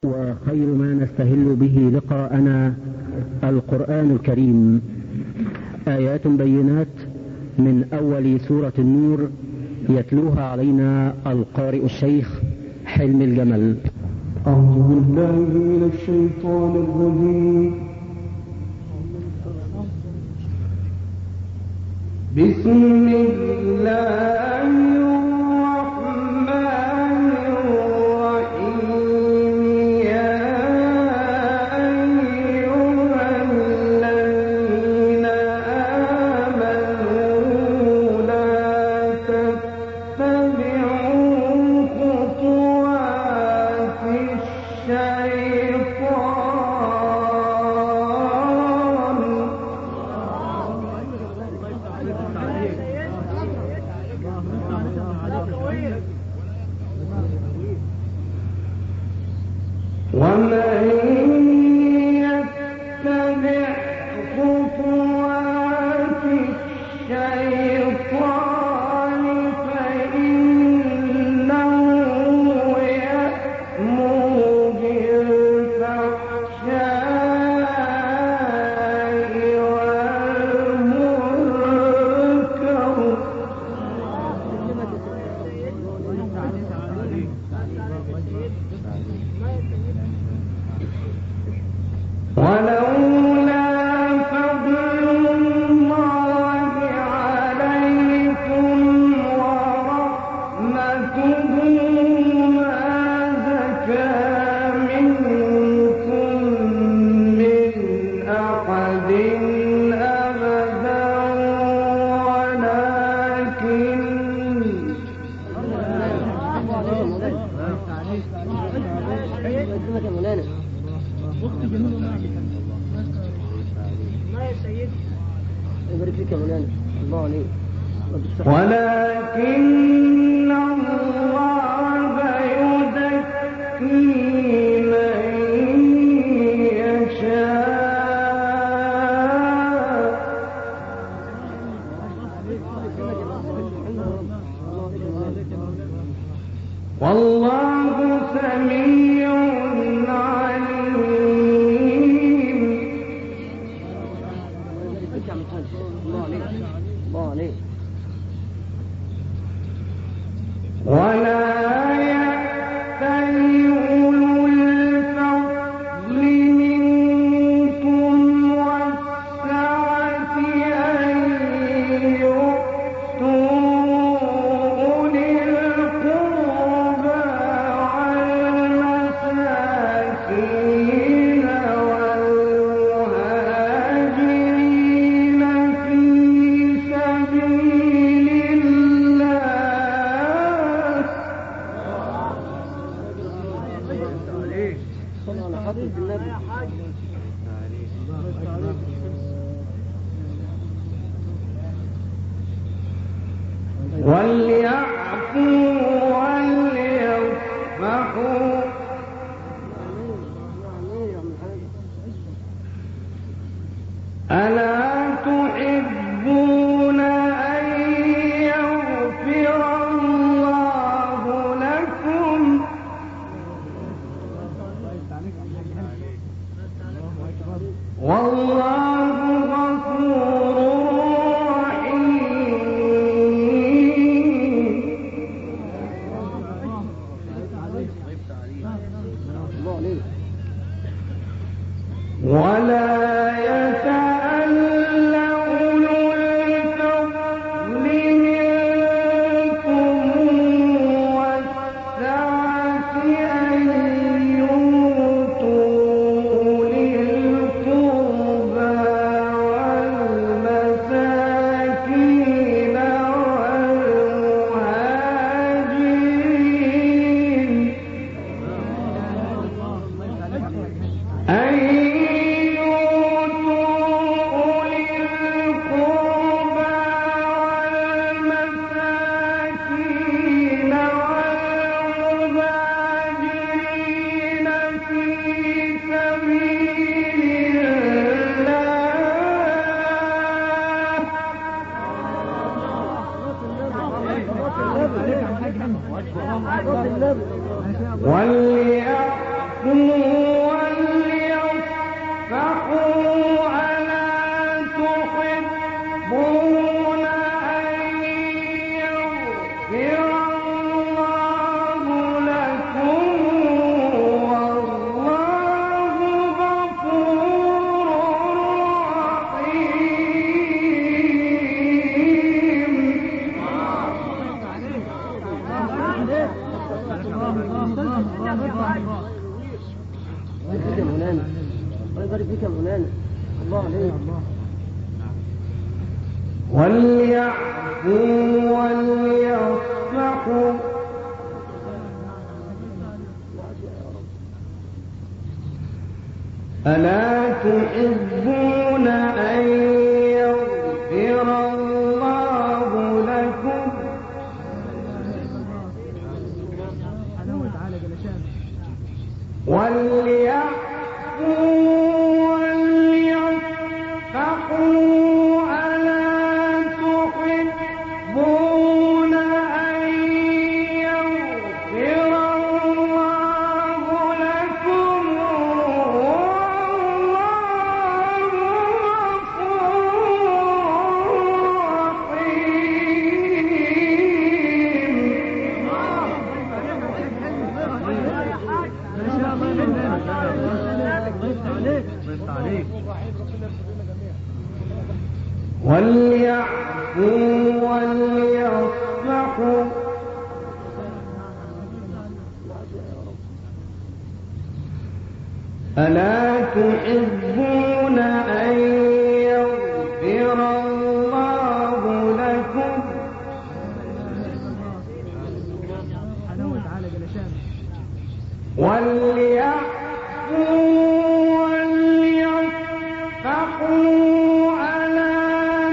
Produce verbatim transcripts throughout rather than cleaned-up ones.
وخير ما نستهل به لقاءنا القرآن الكريم، آيات بينات من أول سورة النور يتلوها علينا القارئ الشيخ حلم الجمل. أعوذ بالله من الشيطان الرجيم. بسم الله الرحمن الرحيم. يا أيها الذين آمنوا لا تتبعوا خطوات الشيطان ومن يتبع خطوات الشيطان فإنه يأمر بالفحشاء والمنكر ولولا فضل الله عليكم ورحمته ما زكى منكم من أحد أبدا ولكن ولكن الله يزكي من يشاء والله سميع عليم. ولا يأتل أولو الفضل منكم والسعة أن يؤتوا أولي القربى والمساكين والمهاجرين في سبيل الله وليعفوا وليصفحوا ألا تحبون أن يغفر الله لكم والله غفور رحيم. ولا يتأل أولو الفضل منكم والسعة أن يؤتوا أولي القربى والمساكين والمهاجرين فيك يا مولانا، الله يبارك فيك يا مولانا، الله عليك. وليعفوا وليصفحوا ألا تحبون أن يغفر الله لكم وليعفوا وليصفحوا ألا تحبون أن يغفر الله لكم وليعفوا وليصفحوا ألا تحبون أن يغفر الله لكم وليعفوا وليصفحوا ألا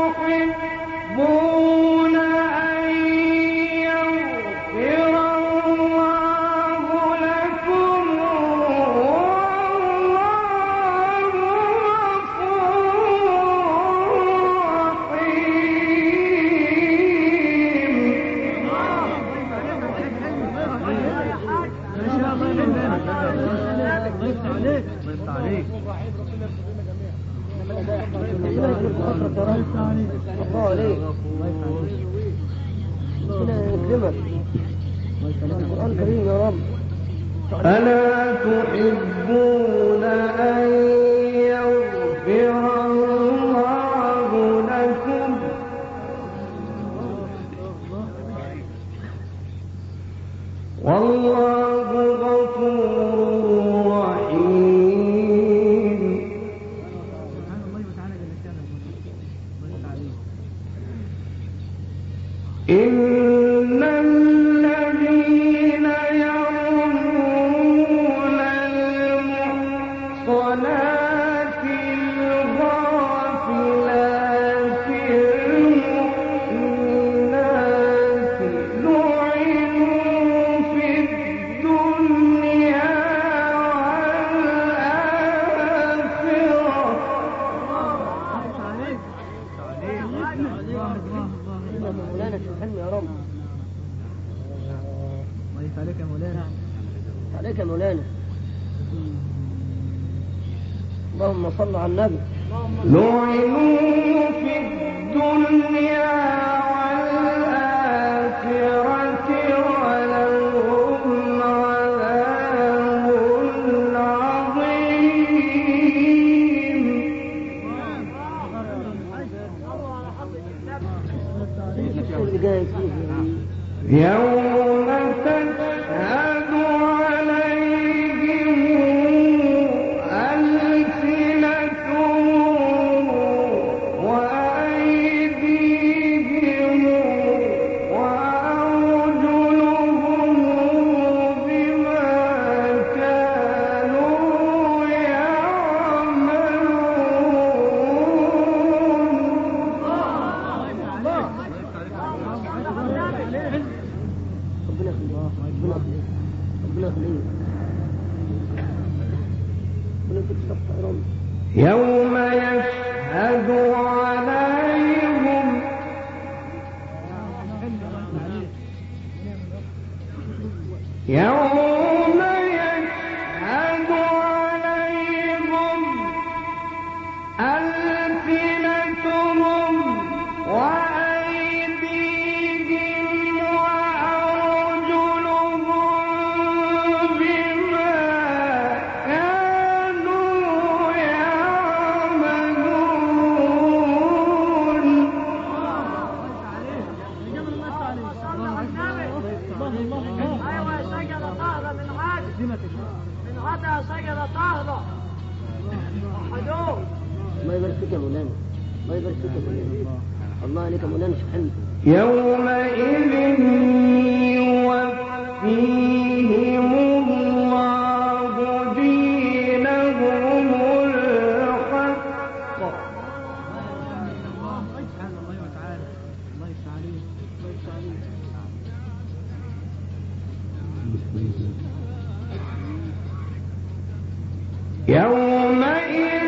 تحبون أن يغفر الله لكم والله غفور ألا تحبون أن يغفر الله لكم والله غفور رحيم إن الذين يرمون المحصنات الغافلات المؤمنات لعنوا في الدنيا مولانا تفهمني يا رب. الله عليك يا مولانا، عليك يا مولانا. اللهم صل على النبي. لعنوا في الدنيا والآخرة ولهم عذاب عظيم يوم تشهد عليهم ألسنتهم وأيديهم وأرجلهم بما كانوا يعملون يوم يشهد عليهم يوم يشهد عليهم ألسنتهم وأيديهم وأرجلهم بما كانوا يعملون وضع شجرة طاهرة. وحدوه. الله يبارك فيك يا مولانا. الله يبارك فيك يا مولانا. الله عليك يا مولانا شيخ حمد. يومئذ يوفيهم الله دينهم الحق. يومئذ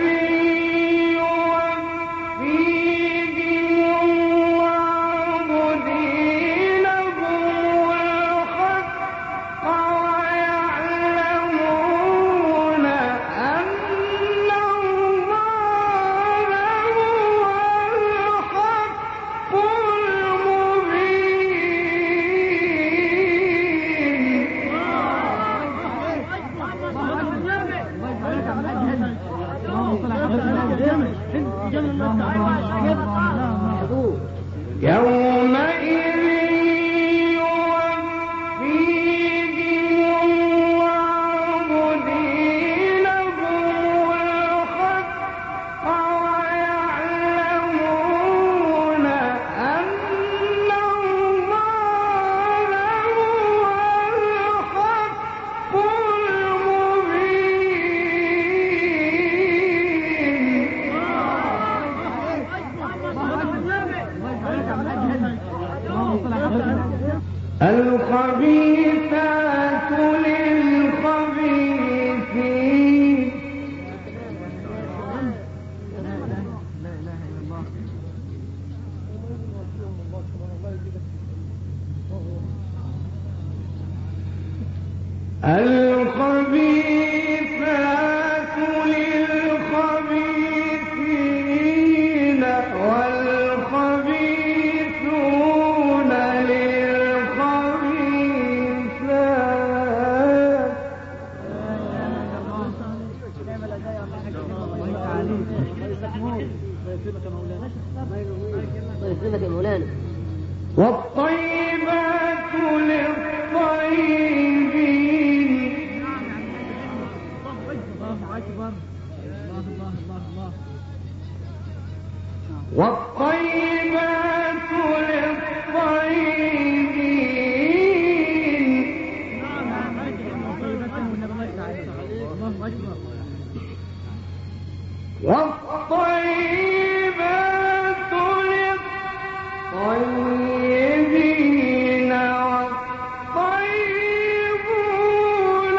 الخبيثات للخبيثين. الخبيثات للخبيثين والخبيثون والطيبات للطيبين. والطيبات للطيبين. والطيبات للطيبين والطيبون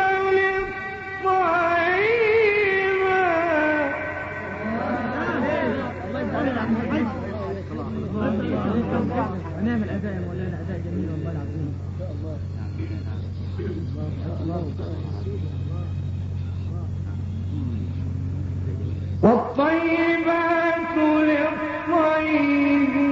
للطيبات. نعمل أداء يا مولانا، أداء جميل والله العظيم. والطيبات للطيبين.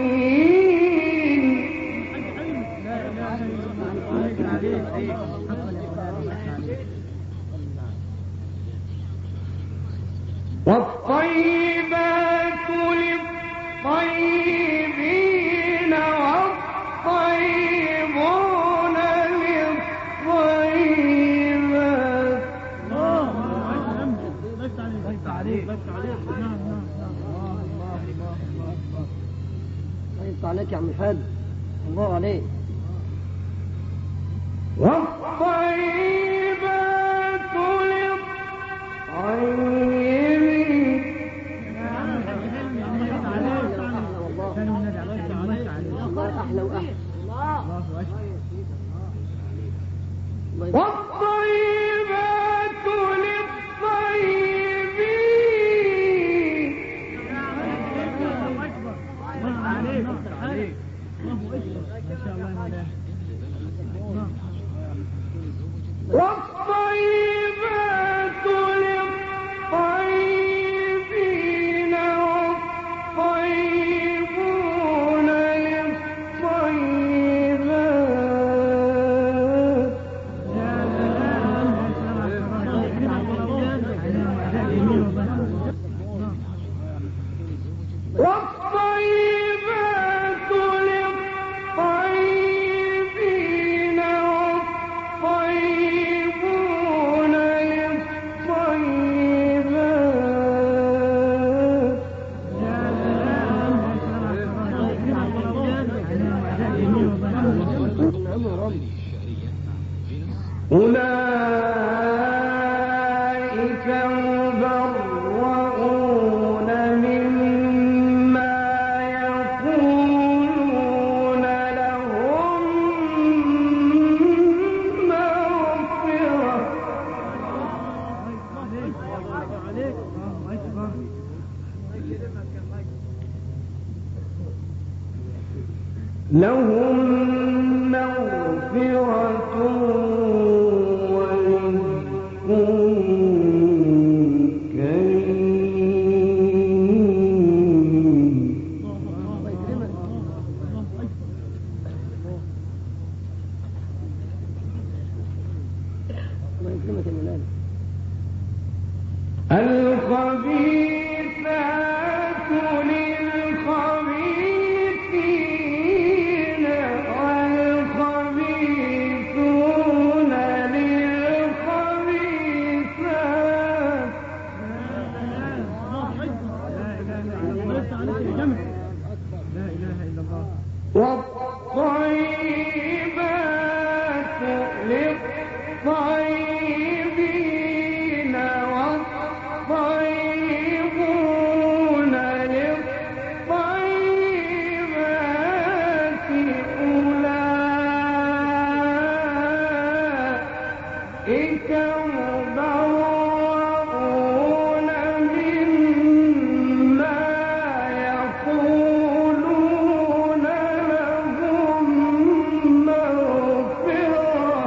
والطيبات للطيبين والطيبون للطيبات. طيب عليك يا عم الحاج. الله عليك. والطيبات للطيبين. الله أحلى وأحلى. والطيبات للطيبين. يتبرؤون مما يقولون لهم مغفرة لهم مغفرة ورزق كريم. الخبيثات للخبيثين والخبيثون للخبيثات والطيبات للطيبين والطيبون للطيبات أولئك مبرؤون مما يقولون لهم مغفرة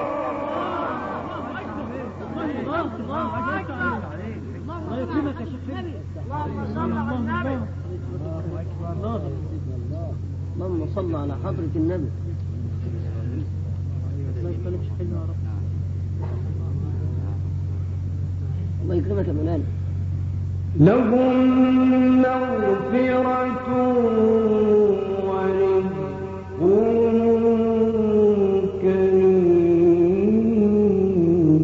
اللهم صل على حضرة النبي. الله يكرمك يا مولانا. لهم مغفرة ورزق كريم.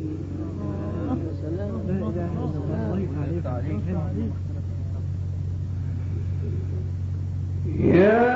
يا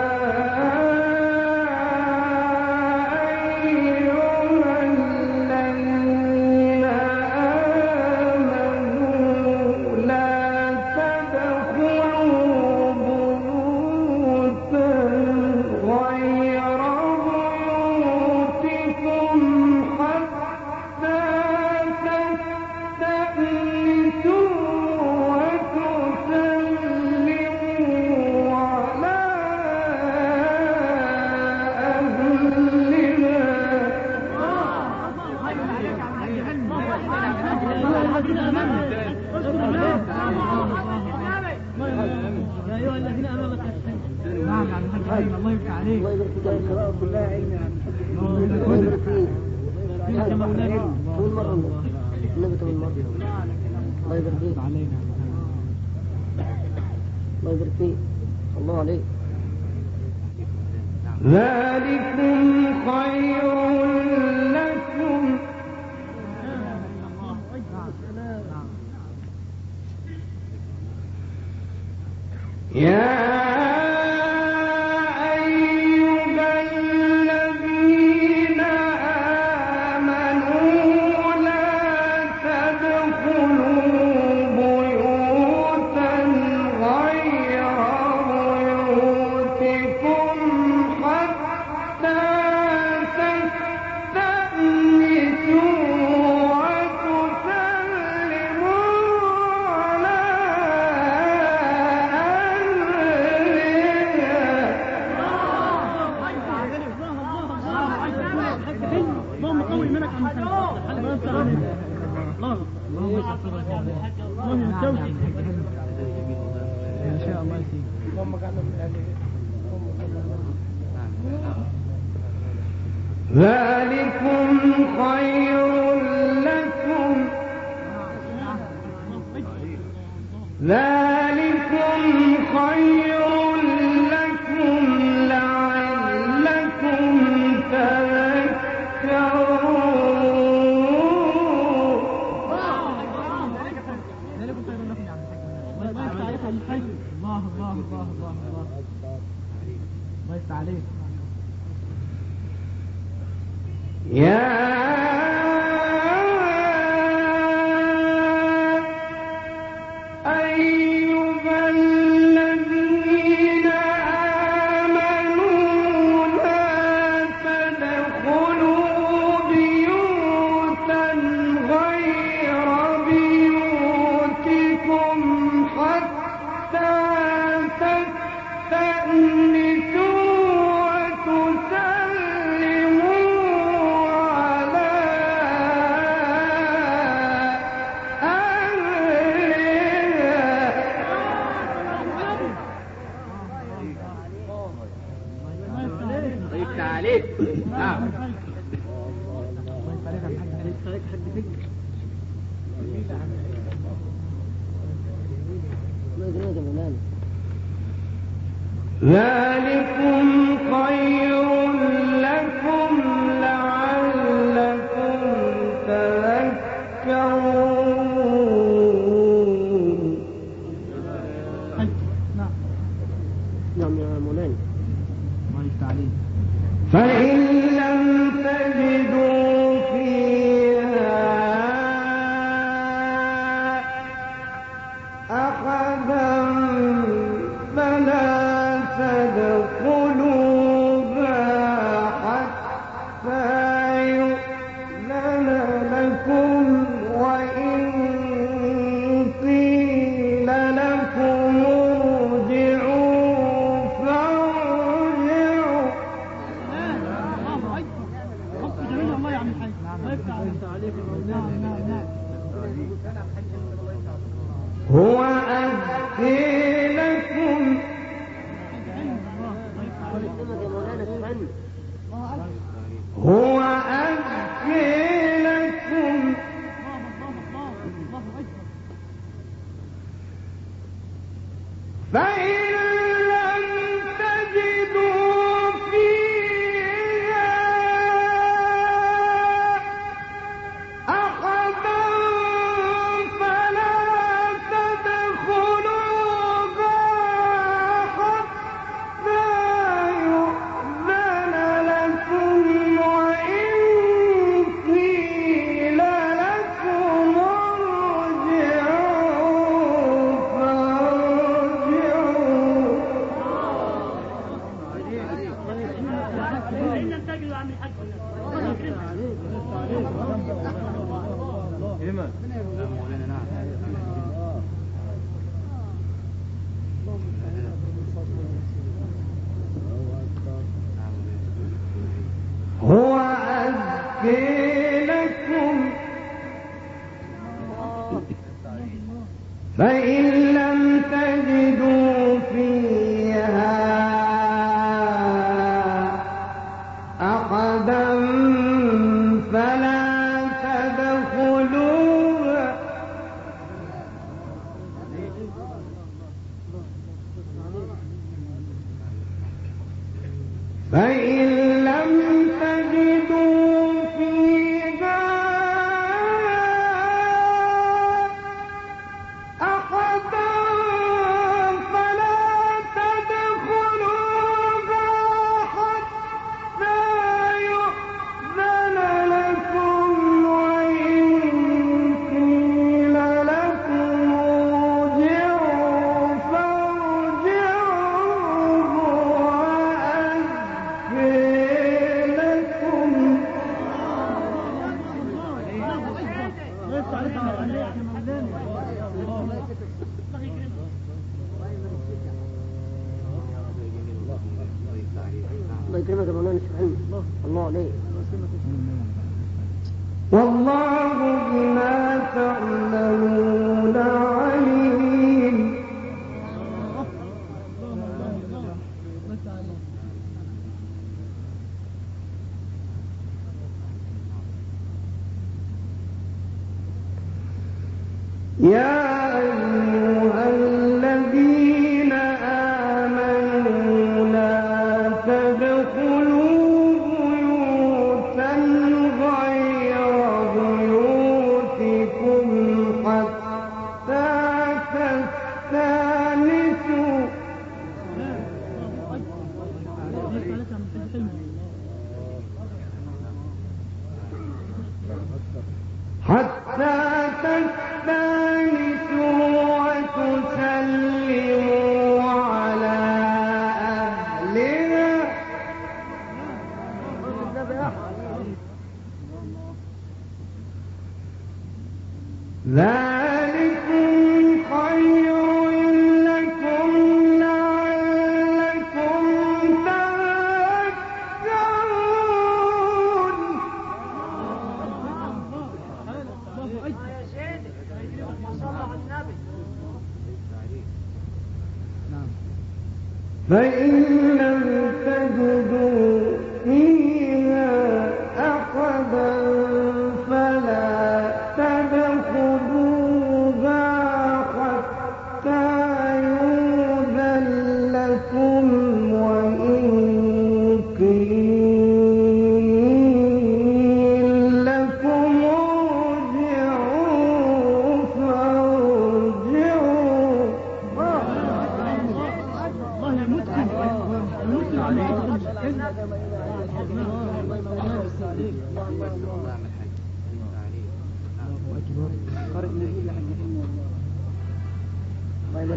الله عليك. ذلكم خير لكم يا ذلكم خير لكم ذلكم خير لكم لعلكم عليك يا ذلكم خير لكم لعلكم تذكرون. نعم يا مولانا. فإن لم تجدوا فيها أحدا فلا تدخلوها حتى يؤذن لكم، وإن قيل لكم ارجعوا فارجعوا. هو أزكي لكم هو أزكي لكم فإن لم تجدوا فيها أحدا فلا تدخلوها حتى يؤذن لكم، وإن قيل لكم ارجعوا فارجعوا. هو أزكي لكم فإن لم تجدوا فيها أحدا فلا تدخلوها فإن لم تجدوا فيها أحدا فلا تدخلوها حتى يؤذن لكم، وإن قيل لكم ارجعوا فارجعوا. وأزكي لكم الله يكرمك يا مولانا سبحانه. الله عليك. والله بما تعملون عليم. يا أيها الذين آمنوا لا تدخلوا بيوتا غير بيوتكم حتى تستأنسوا حتى تستأنسوا وتسلموا على أهلها. ذلكم خير لكم لعلكم تذكرون. فإن لم تجدوا فيها أحدا فلا تدخلوها حتى يؤذن لكم،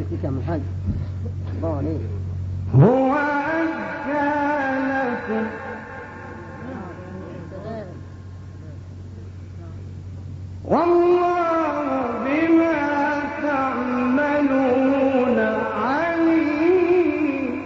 فيك يا محمد. الله عليك. هو أزكى لكم والله بما تعملون عليم.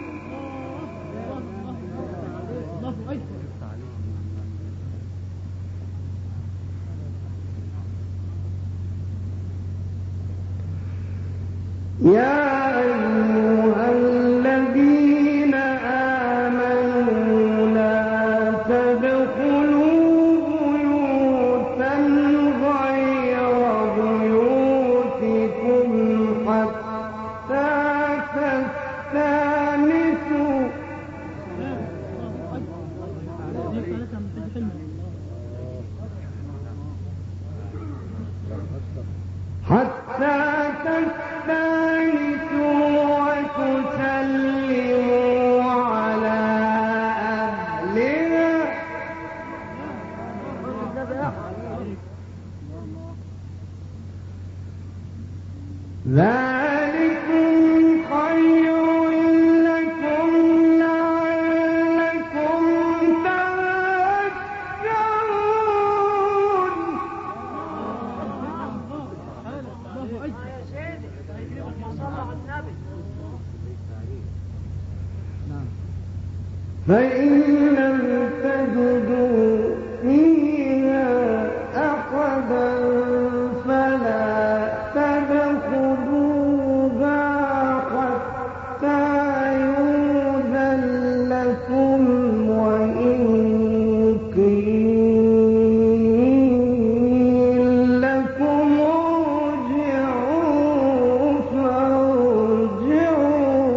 يا أيها الذين آمنوا لا تدخلوا بيوتا غير بيوتكم حتى تستأنسوا حتى تستأنسوا وتسلموا على أهلها ذلكم خير لكم لعلكم تذكرون. فإن لم تجدوا فيها أحدا فلا تدخلوها حتى يؤذن لكم وإن قيل لكم ارجعوا فارجعوا.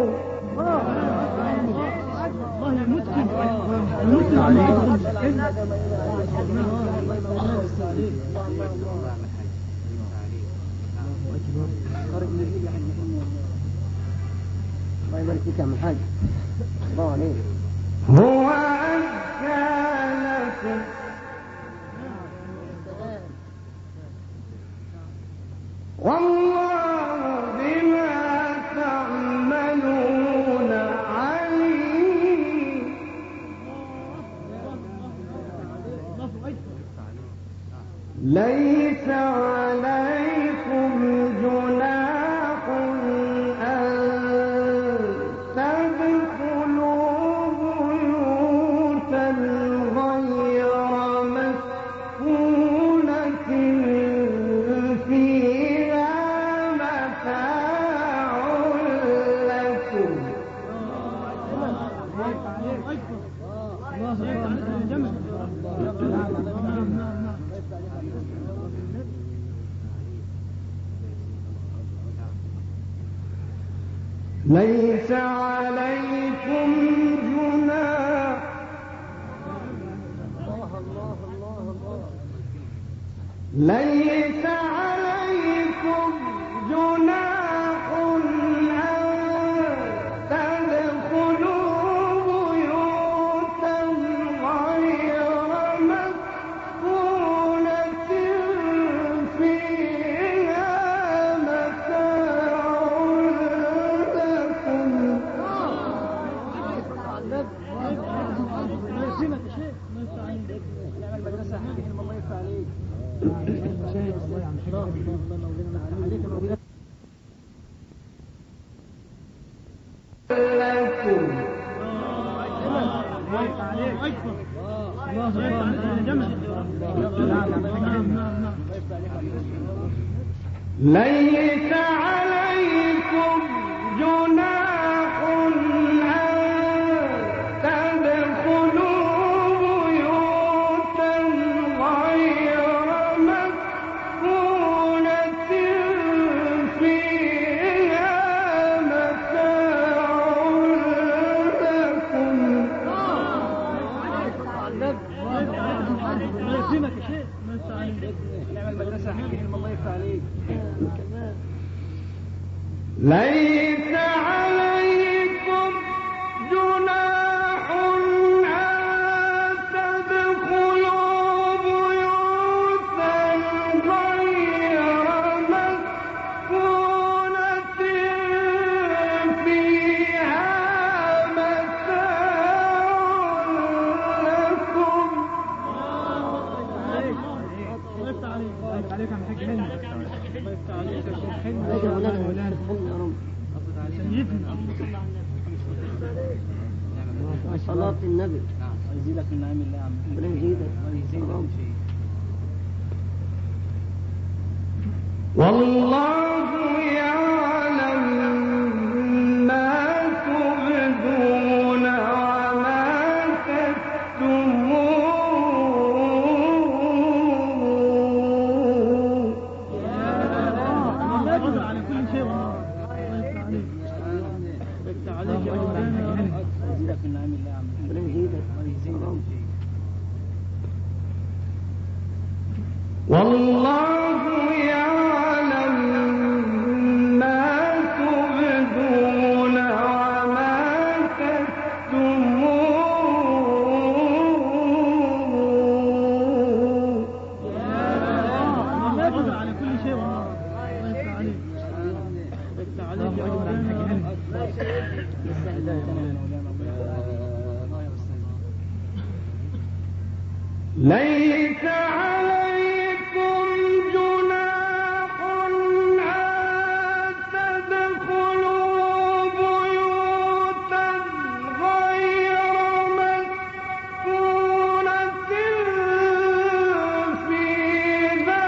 الله يبارك فيك يا محمد. الله عليك. هو أزكى لكم والله بما تعملون عليم. ليس عليكم جناح أن تدخلوا بيوتا غير مسكونة فيها متاع لكم. ليس عليكم جناح ليس عليكم جناح أن تدخلوا بيوتا غير مسكونة فيها متاع لكم. ليس عليكم جناح أن تدخلوا بيوتا غير مسكونة فيها متاع لكم. ليس عليكم جناح أن تدخلوا بيوتا غير مسكونة عليك يا مولانا يا رب. صلاة النبي. يزيدك من نعيم الله يا عم. ربنا يزيدك. والله يعلم ما تبدون وما تكتمون. على كل شيء والله. عليك يا مولانا. يزيدك من نعيم الله يا عم. ربنا يزيدك. والله يعلم ما تبدون وما تكتمون. على كل شيء والله. عليك يا مولانا. ليس عليكم جناح أن تدخلوا بيوتا غير مسكونة فيها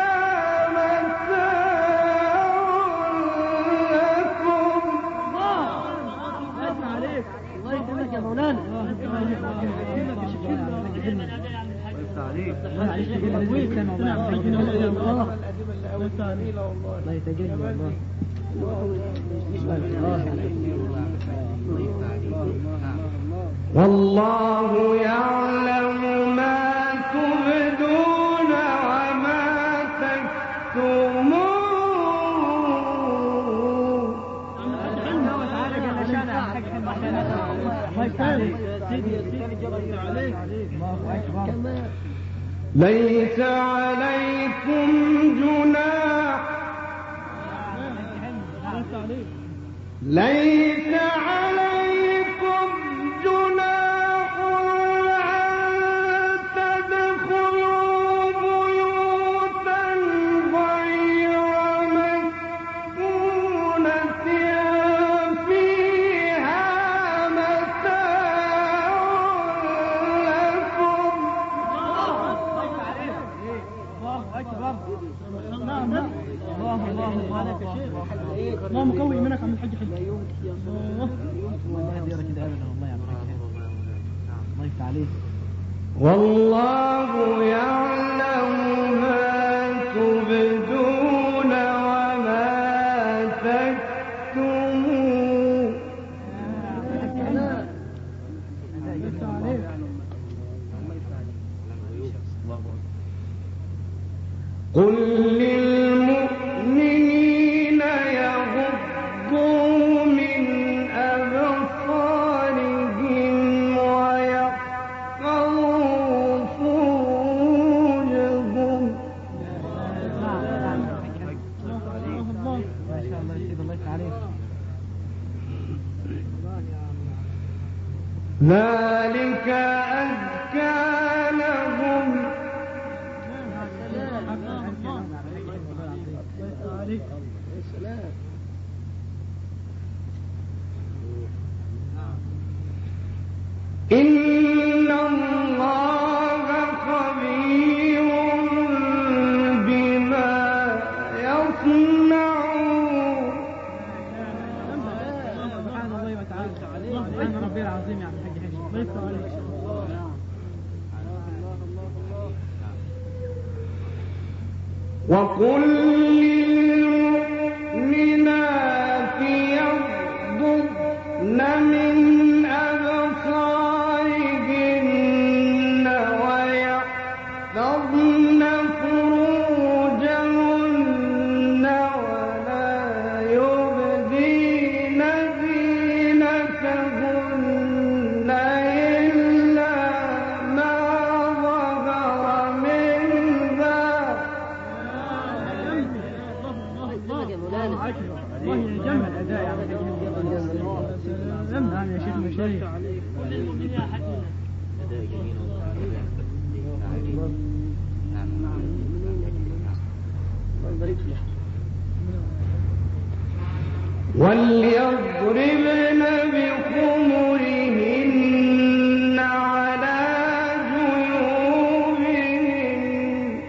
متاع لكم. الله يكرمك يا مولانا. والله يعلم ما تبدون وما تكتمون. ليس عليكم جناح ليس عليكم جناح أن تدخلوا بيوتا غير مسكونة فيها متاع لكم. الله الله الله مقوي منك عم الحج حج. الله يديرك كده ابدا والله يا عم الحج. الله يفتح عليك. والله يعلم ما تبدون وما تكتمون. قل للمؤمنين يغضوا من أبصارهم ويحفظوا فروجهم. ما شاء الله يسعد الله يفتح عليك. ذلك أزكى لهم. إن الله خبير بما يصنعون. سبحان الله وتعالى. سبحان ربي العظيم يا عم الحج حج. الله يفتح عليك. وقل للمؤمنات يغضضن من أبصارهن ويحفظن فروجهن ولا يبدين زينتهن إلا ما ظهر منها. الله يجمع الأداء يا عم الحج. نعم يا شيخ مشايخ. وليضربن بخمرهن على جيوبهن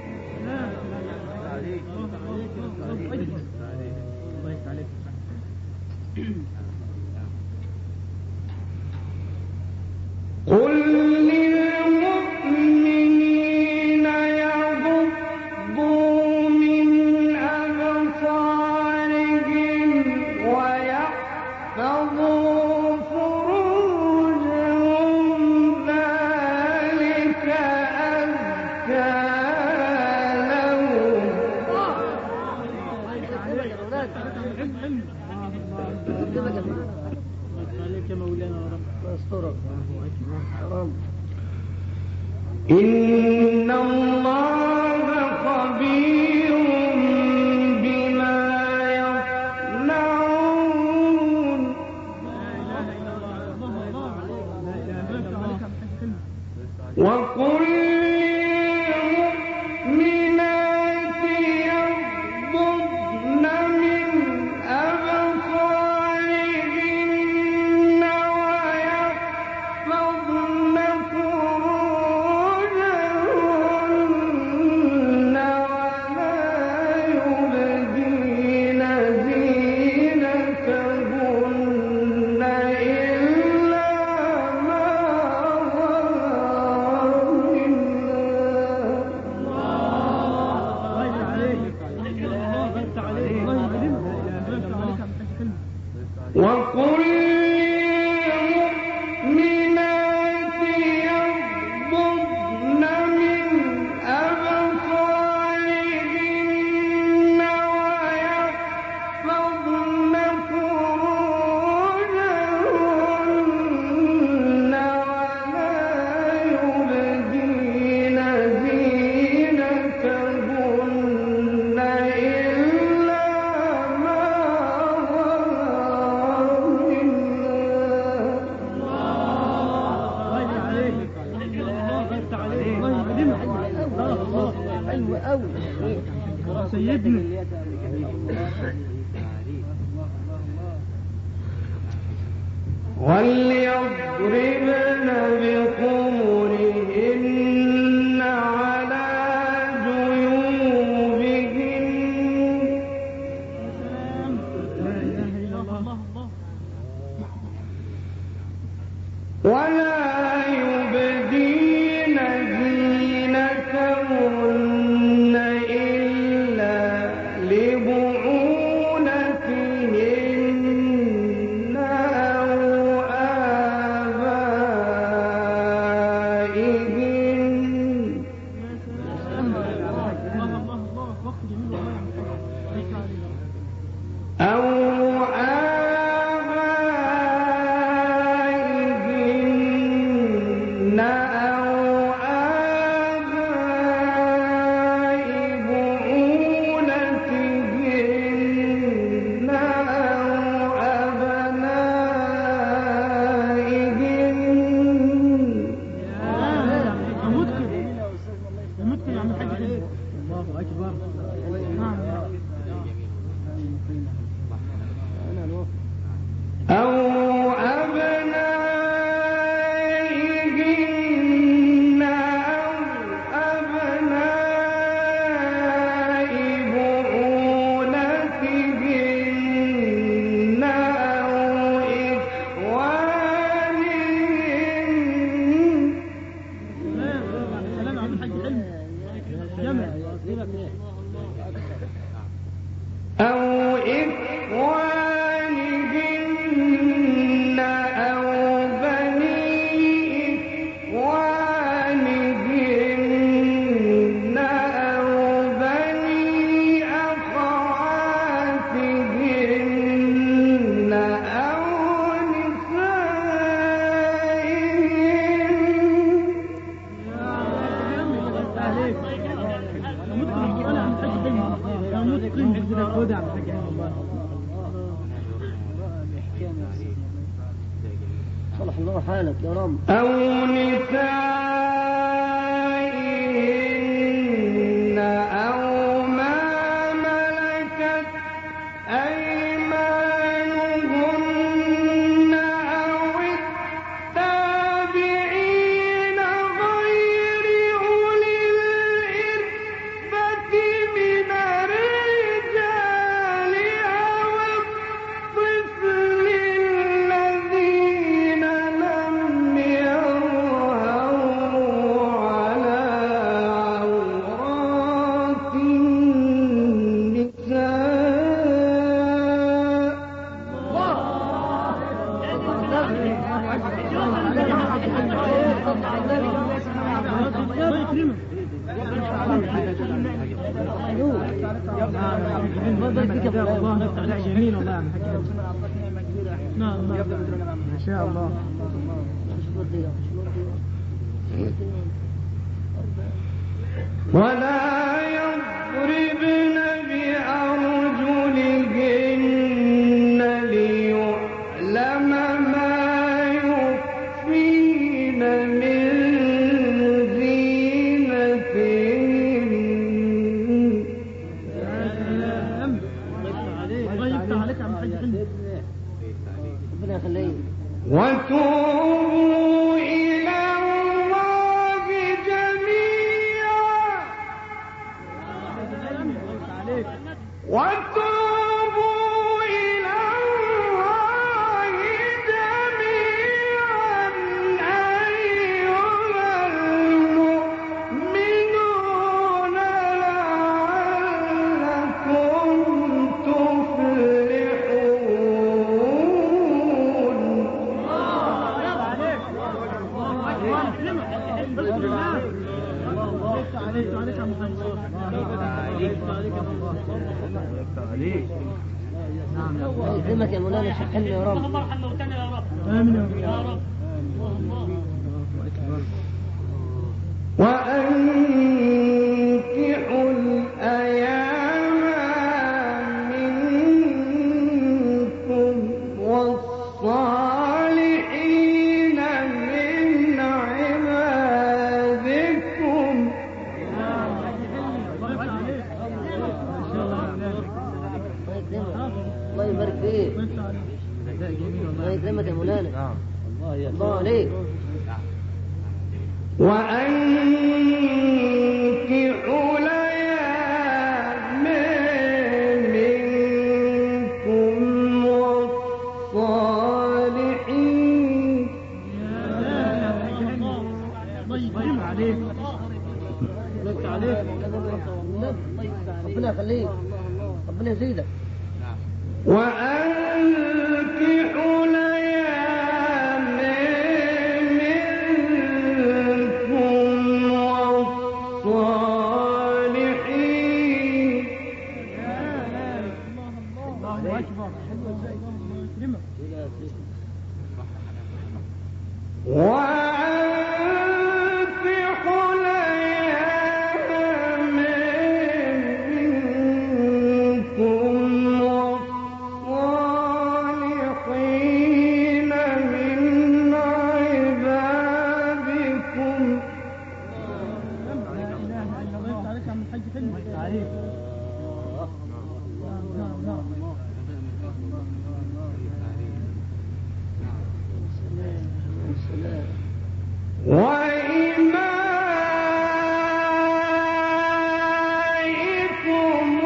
قل للمؤمنين يغضوا من أبصارهم ويحفظوا فروجهم ذلك أزكى لهم إن الله خبير بما يصنعون وقل للمؤمنات يغضضن من أبصارهن ويحفظن فروجهن ولا يبدين زينتهن إلا ما ظهر منها وقل للمؤمنات يغضضن من أبصارهن ويحفظن فروجهن ولا يبدين زينتهن إلا ما ظهر منها سيدنا وليضربن بخمرهن على جيوبهن ولا يبدين زينتهن إلا لبعولتهن أو آبائهن أو آبائهن أو آباء بعولتهن أو أبنائهن الله أكبر. أو أبنائهن أو أبناء بعولتهن أو إخوانهن سلام عبد الحاج علم جمع أو إخوانهن أو بني إخوانهن أو بني أخواتهن أو صلح الله حالك يا رب. أو نسائهن أو ما والله تعليق جميل والله يا عم الحاج. نعم نعم ما شاء الله. ولا يضربن بأرجلهن ليعلم ما يخفين من زينتهن. الله يفتح عليك يا عم الحاج. ربنا يخليك. وتوبوا إلى الله جميعا وتوبوا إلى الله جميعا أيها المؤمنون لعلكم تفلحون. يسلمك يا مولانا الشيخ حلمي يا رب. آمين يا رب. وأنكحوا الأيام منكم والصالحين من عبادكم. الله يبارك فيك. الله يكرمك يا مولانا. الله عليك. وأنكحوا الأيام منكم والصالحين. ربنا يخليك. ربنا يزيدك. وأنكحوا الأيام منكم والصالحين. الله أكبر. وأنكحوا الأيام منكم والصالحين من عبادكم. وإمائكم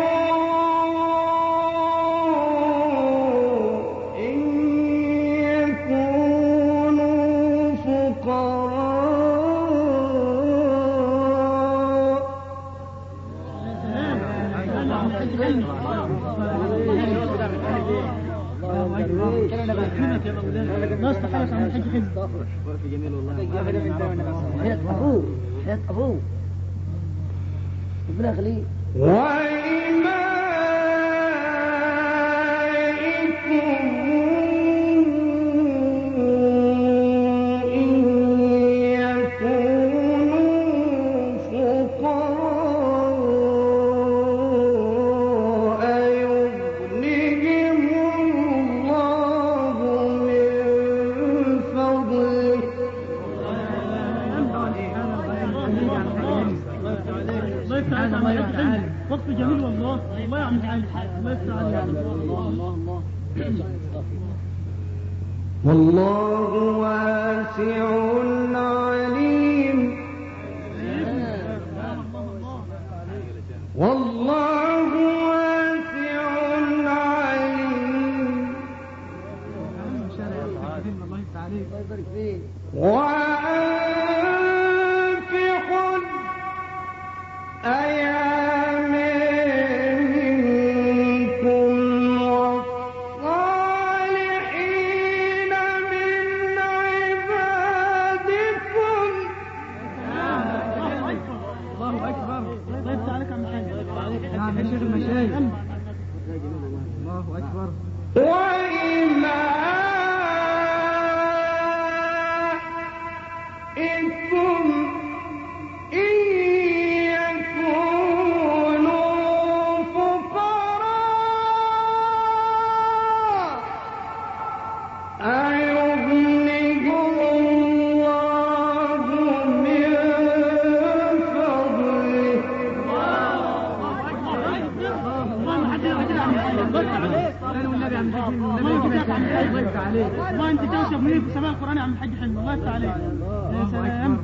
إن يكونوا فقراء حياة أبوه. حياة أبوه. ربنا يخليك. وإمائكم إن يكونوا فقراء يغنهم الله من فضله. وقت جميل والله. الله يعمل حاجة. الله يفتح عليك. والله واسع عليم. والله واسع عليم. الله يفتح عليك. الله يبارك فيك. وأنكحوا الأيام منكم والصالحين من عبادكم. الله أكبر. الله يفتح عليك يا عم الحاج. نعم والله انت توشف مني في سماع القرآن يا عم الحاج حلمي. الله يفتح عليك. يا سلام.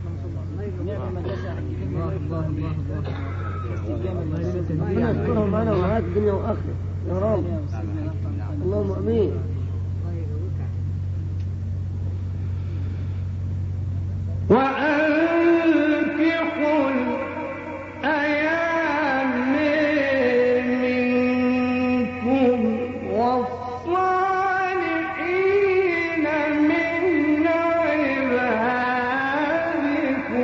ربنا يسترهم معنا وهات الدنيا واخره يا رب. اللهم امين. وأنكحوا الأيام منكم والصالحين من عبادكم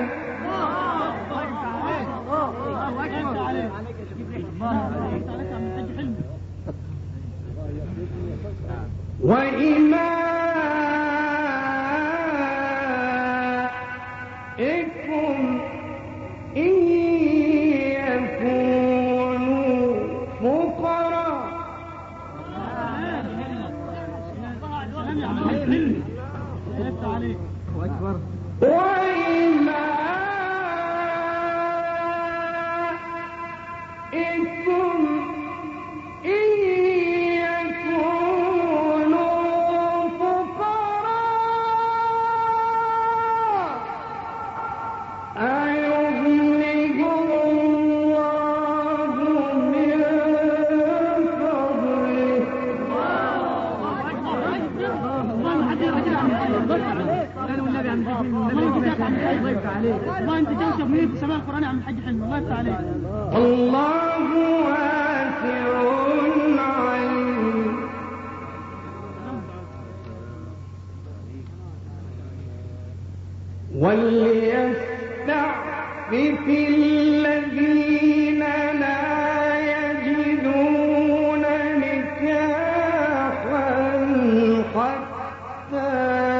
وإمائكم إن يكونوا فقراء وإمائكم إن يكونوا فقراء أيغنيهم الله من فضله والله انت توشف مني في سماع القرآن يا عم الحاج حلمي. الله يفتح عليك. الله واسع عليم وليستعفف الذين لا يجدون نكاحا حتى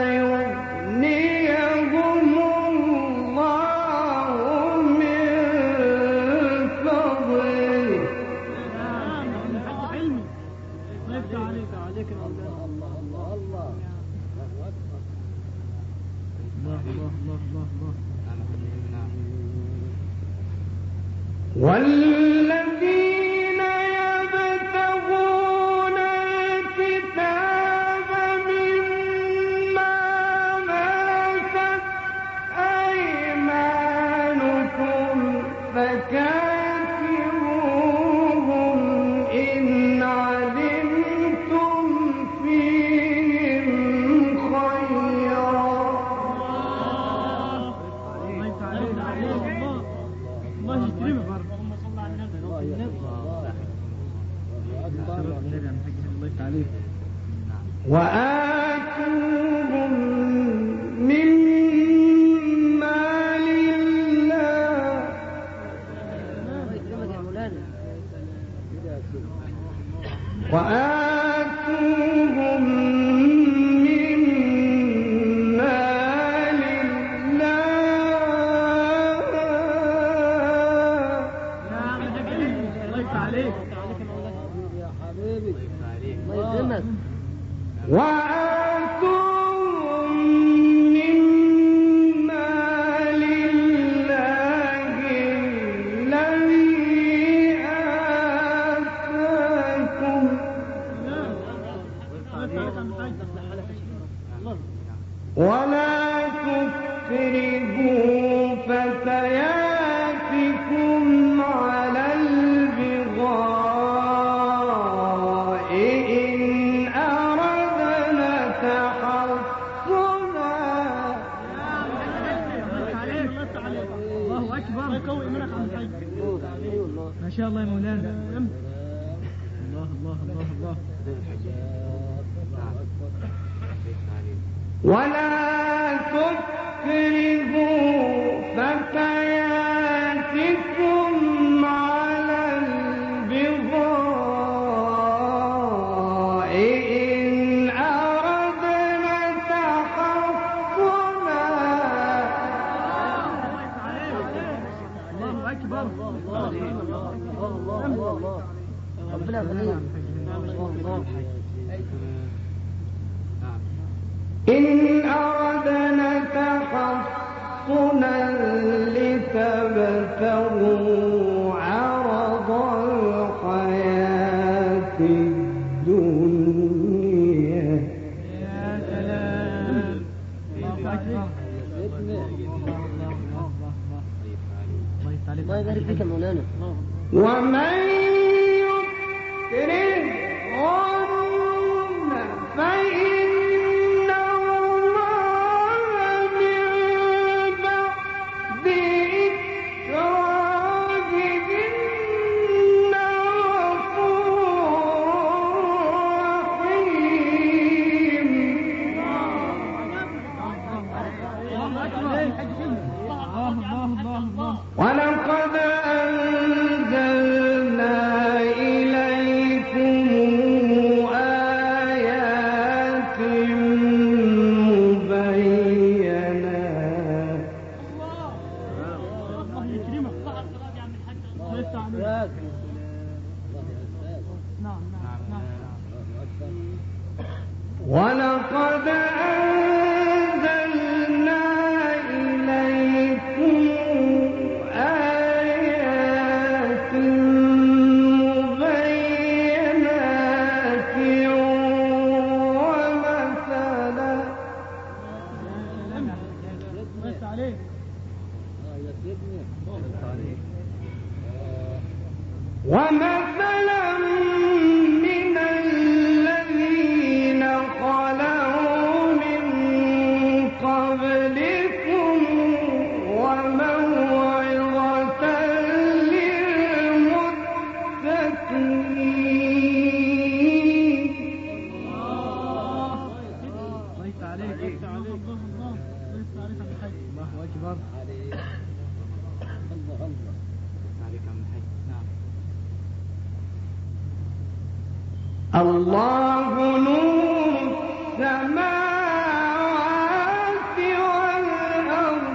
يغنيهم الله من فضله والذين يبتغون الكتاب مما ملكت أيمانكم فكاتبوهم إن علمتم فيهم خيرا الله يكرمك. وآتوهم من مال الله وآتوهم من مال الله وآتوهم من مال الله الذي آتاكم ولا تكرهوا فتياتكم على البغاء إن أردنا تحصنا. الله أكبر. ما شاء الله يا مولانا. الله الله الله الله. ولا تكرهوا فتياتكم على البغاء إن أردنا تحصنا. الله أكبر. ربنا يخليك. إن أردنا تحصنا لتبتغوا عرض الحياة الدنيا. يا سلام. الله أكبر. الله يبارك فيك يا مولانا. ومن يكره فإن الله من بعد إكراههن غفور رحيم. ولقد أنزلنا إليكم آيات مبينات. الله يكرمك. الله يفتح عليك. نعم نعم نعم. ولقد أنزلنا إليكم آيات مبينات ومثلا الله يفتح عليك. ومثلا من الذين خلوا من قبلكم وموعظة للمتقين. الله يفتح عليك. الله يفتح عليك. الله يفتح عليك عبد الحي. الله أكبر. الله نور السماوات والأرض.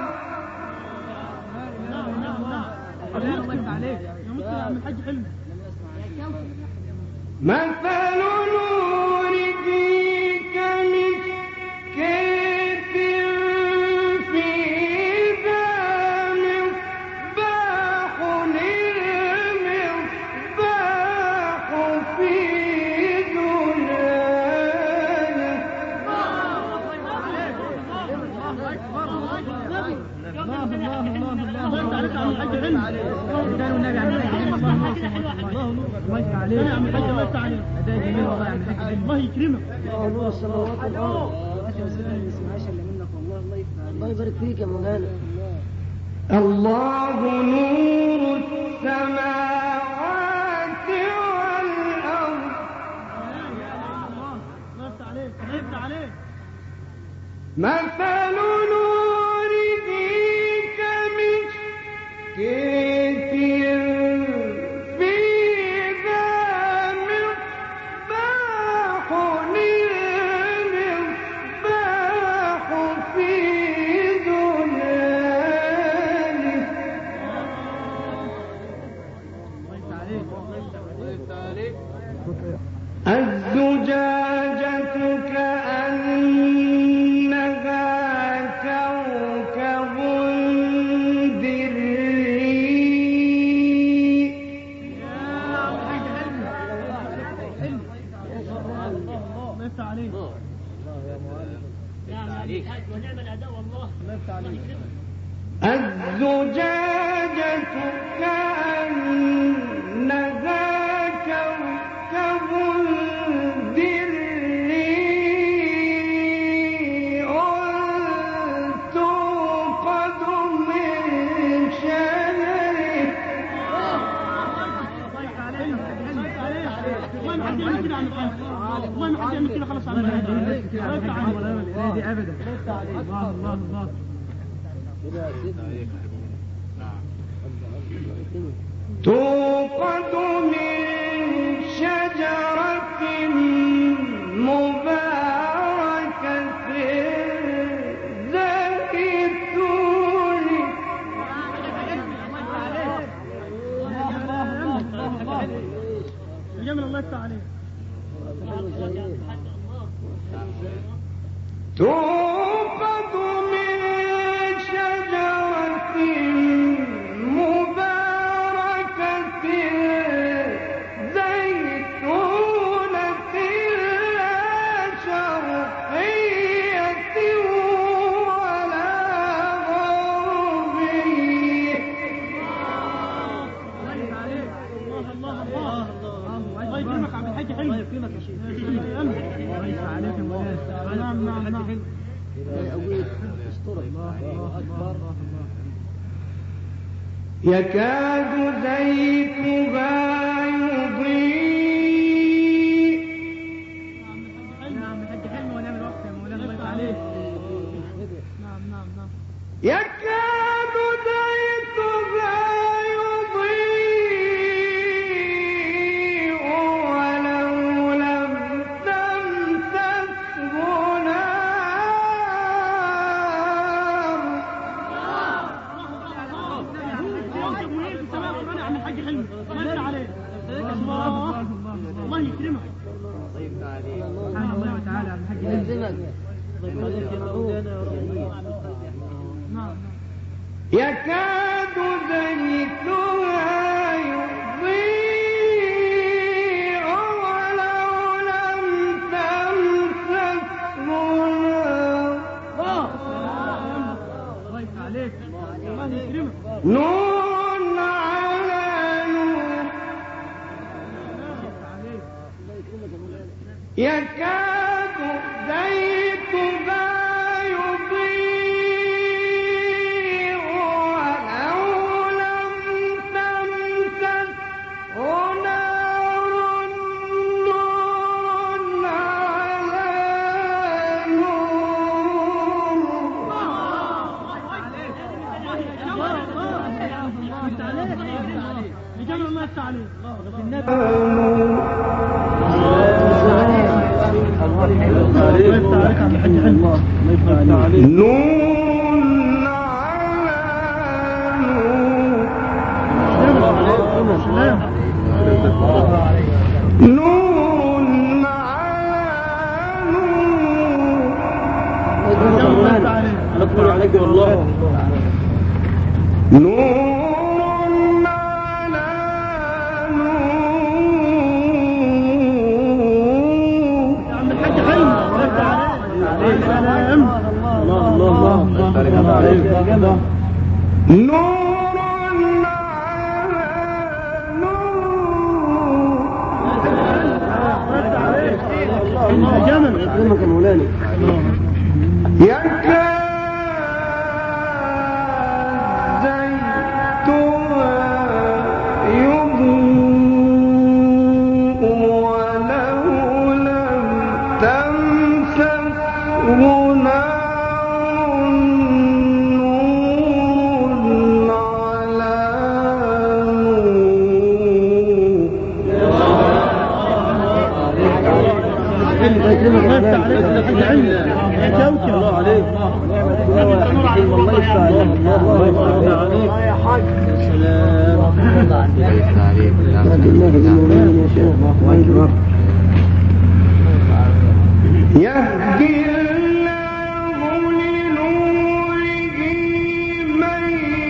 نعم نعم نعم. الله يفتح عليك. يا مسلم يا عم الحاج حلمي. مثل نوره كمشكاة فيها مصباح. المصباح في الله يكرمك. الله يبارك فيك يا مولانا. الله نور السماوات والأرض. الله يفتح عليك. الله يفتح عليك. مثل نوره كمشكاة فيها مصباح. المصباح في زجاجة. الزجاجة كأنها كوكب دري. الله يفتح عليك. ونعم الأداء والله. الله يفتح عليك. الزجاجة كأنها كوكب دري توقد من شجر. والله ما حد يعمل كده عن القلب. والله ما حد يعمل كده خلاص على القلب. الله يفتح عليك. دي أبدا. الله الله الله. توقد من شجرة مباركة زيتون. جميل. الله يفتح عليك. توقد من شجرة مباركة زيتون الحاج حلو. الله يكرمك يا شيخ. الله يفتح عليك يا مولانا. نعم نعم نعم. أبوك اسطورة. الله أكبر. يكاد زيتها يضيء. نعم الحاج حلو ونعمل وقت يا مولانا. الله يفتح عليك. نعم نعم نعم. يكاد زيتها يضيء ولو لم تمسسه نار. الله يكرمك. سبحان الله وتعالى عبد الحاج يلزمك. يكاد زيتها يضيء ولو لم تمسسه نار. الله يفتح عليك. الله يكرمك. نور على نور. يكاد زيتها يضيء ولو لم تمسسه نار. نور على لجمع ما التعليم. نون على نور. نون على نور عليك والله. نور على نور. يا عم الحاج حلو. الله الله الله بارك الله عليك. نور على نور. جمل يكرمك يا مولانا. يكاد زيتها يضيء ولو لم تمسسه نار. نور على الله عليك. والله يفتح عليك. الله يفتح عليك يا حاج. سلام. الله يفتح عليك. يهدي الله لنوره من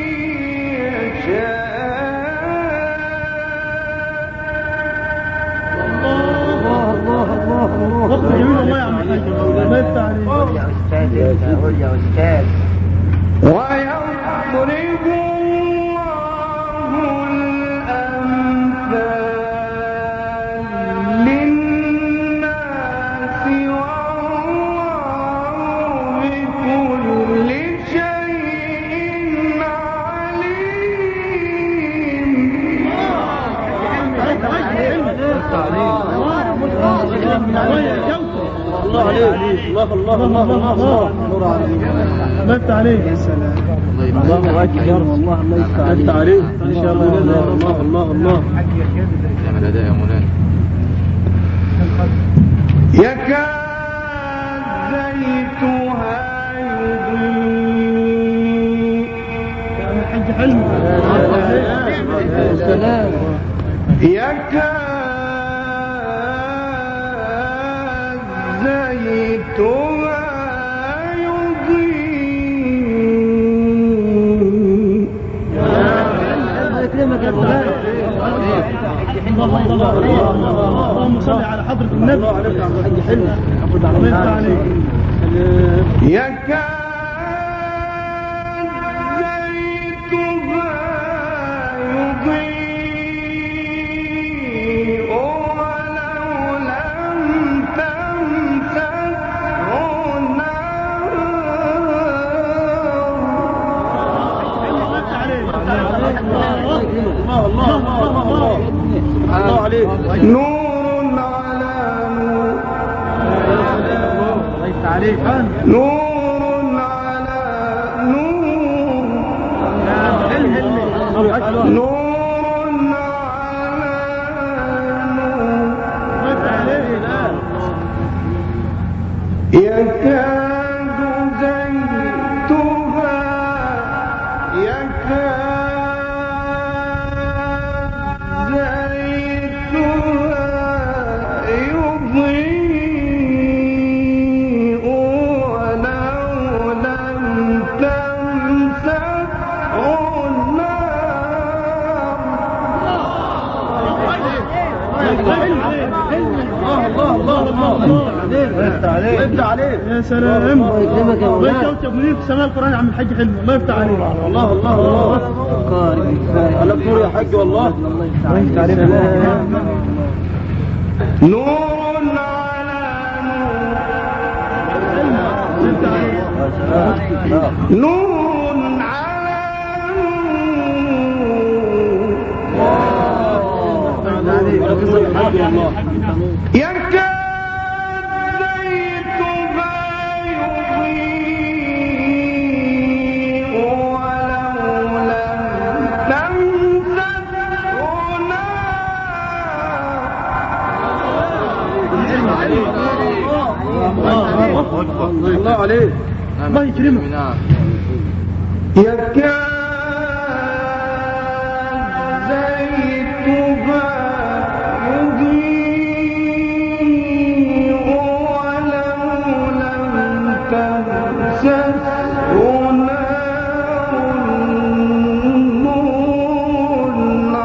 يشاء. وقت جميل والله يا عم الحاج. الله يفتح عليك. يا أستاذ يا أستاذ. ويضرب الله الأمثال للناس والله بكل شيء عليم. الله عليك. الله الله الله الله نور عليك. الله يفتح عليك. يا سلام. الله أكبر. والله الله يفتح عليك. إن شاء الله. الله الله الله. نعمل أداء يا مولانا. يكاد زيتها يضيء. يا عم الحاج حلو. يا سلام. يكاد زيتها يضيء. الله يكرمك يا مولانا. اللهم صل على حضرة النبي. الله عليك يا عم الحاج حلو. الله يفتح عليك. يكاد زيتها يضيء ولو عليك. نور على نور نور على نور يكاد زيتها يكاد زيتها يضيء ولو لم تمسسه يا سلام. الله يكرمك يا مولانا. الله يكتب منين في سماء القرآن يا عم الحاج حلمي. الله يفتح عليك. الله الله الله. على النور يا حاج والله. الله يفتح عليك. نور على نور نور على نور يكاد زيتها يضيء ولو لم تمسسه الله عليك. الله يكرمك. يكاد زيتها يضيء ولو لم تمسسه نور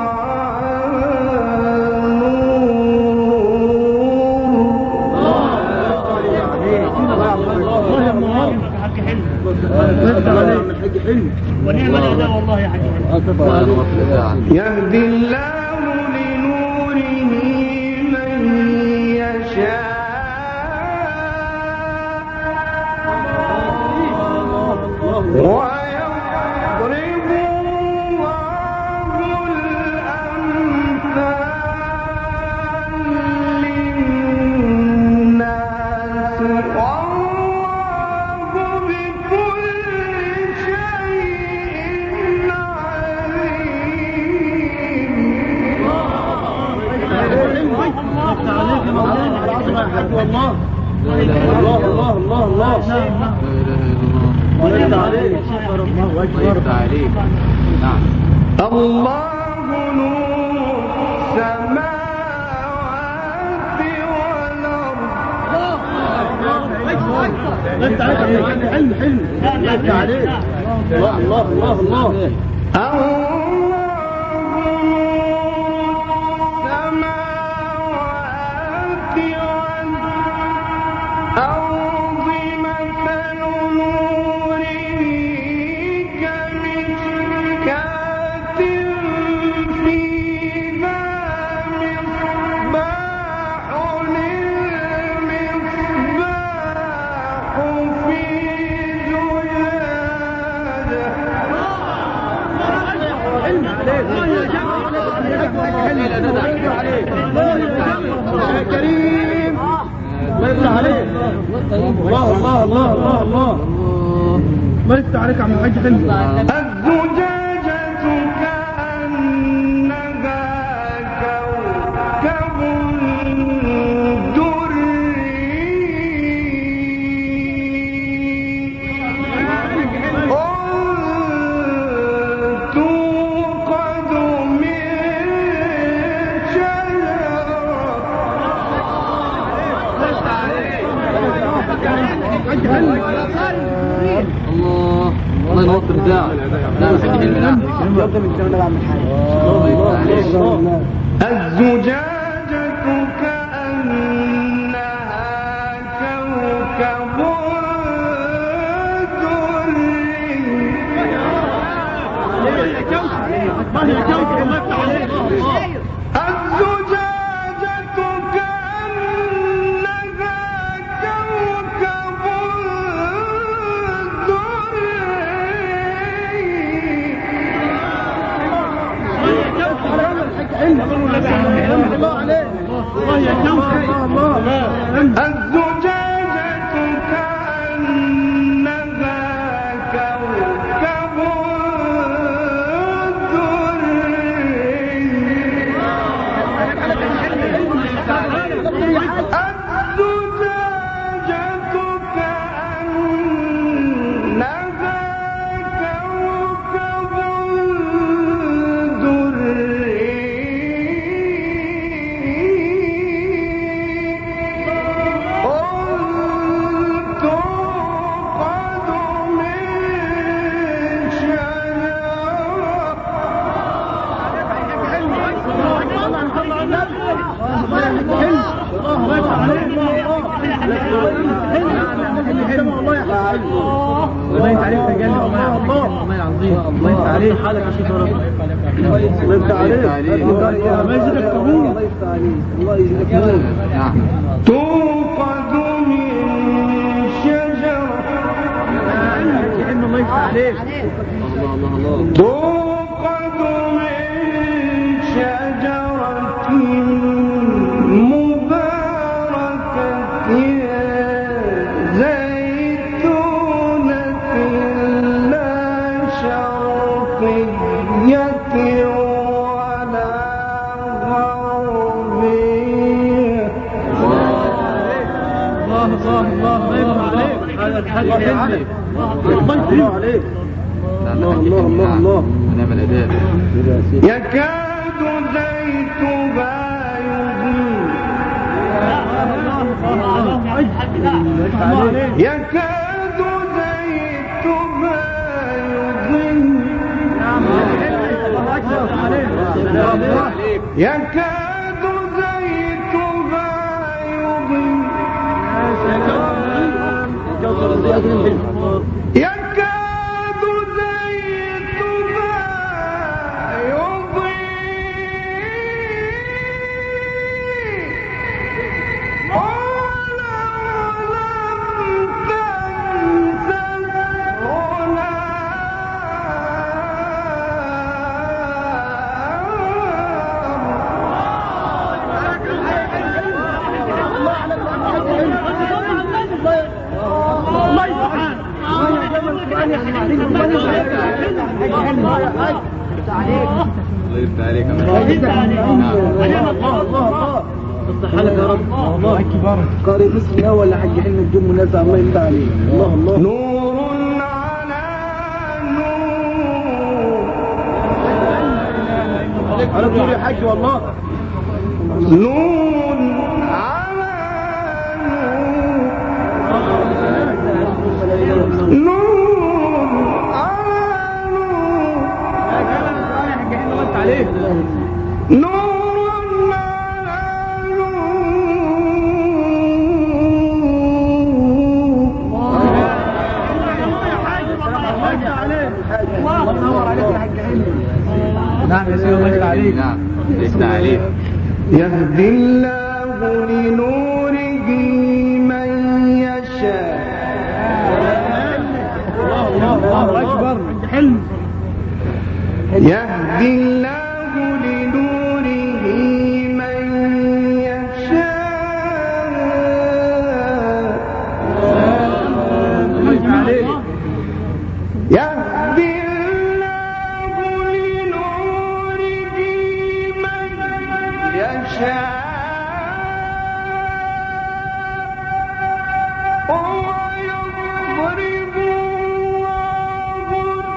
ونعم الأداء والله يا حاج حلمي. يهدي الله لنوره من يشاء ويضرب الله الأمثال للناس والله بكل شيء والله. الله الله الله الله. وانت عليك. الله اكبر. عليك. نعم. الله نور السماوات والأرض. انت عليك حلم حلم. انت عليك. الله الله الله الله. الأرض مثل نوره كمشكاة فيها مصباح المصباح في زجاجة يا كريم. الله يفتح عليك. الله الله الله الله الله. الله يفتح عليك يا عم الحاج حلمي. الزجاجة كأنها كوكب دري توقد من الله الله يوفق ابداعك. لا الحاج حلمي. نعم. الزجاجة كأنها كوكب دري الزجاجة كأنها كوكب دري حالك يا شيخ رب. الله يفتح عليك. ما يزيدك قبول. الله يفتح عليك. الله يزيدك قبول. نعم. توقد من شجرة الله يفتح عليك. الله الله الله. توقد من شجرة مباركة زيتونة لا شرقية ولا غربية. الله الله الله الله يفتح عليك. هذا الحل الله عليك. الله عليك. الله الله الله الله. ونعم الأداء. يكاد زيتها يضيء يكاد زيتها يضيء يكاد زيتها يضيء يكاد زيتها يضيء ولو لم تمسسه الله يفتح عليك. الله يفتح عليك. الله الله. اصلح حالك يا رب. الله اكبر. قارئ بسم الله ولا حاج حلم الجم منازع. الله يفتح عليك. الله الله. نور على نور على طول يا حاج والله. نور على نور نور على نور نور نعم يا سيدي الله يفتح عليك. نعم. يفتح عليك. يهدي الله لنوره من يشاء. الله اكبر. حلم. يهدي الله لنوره من يشاء. الله يفتح عليك. يهدي الله لنوره من يشاء ويضرب الله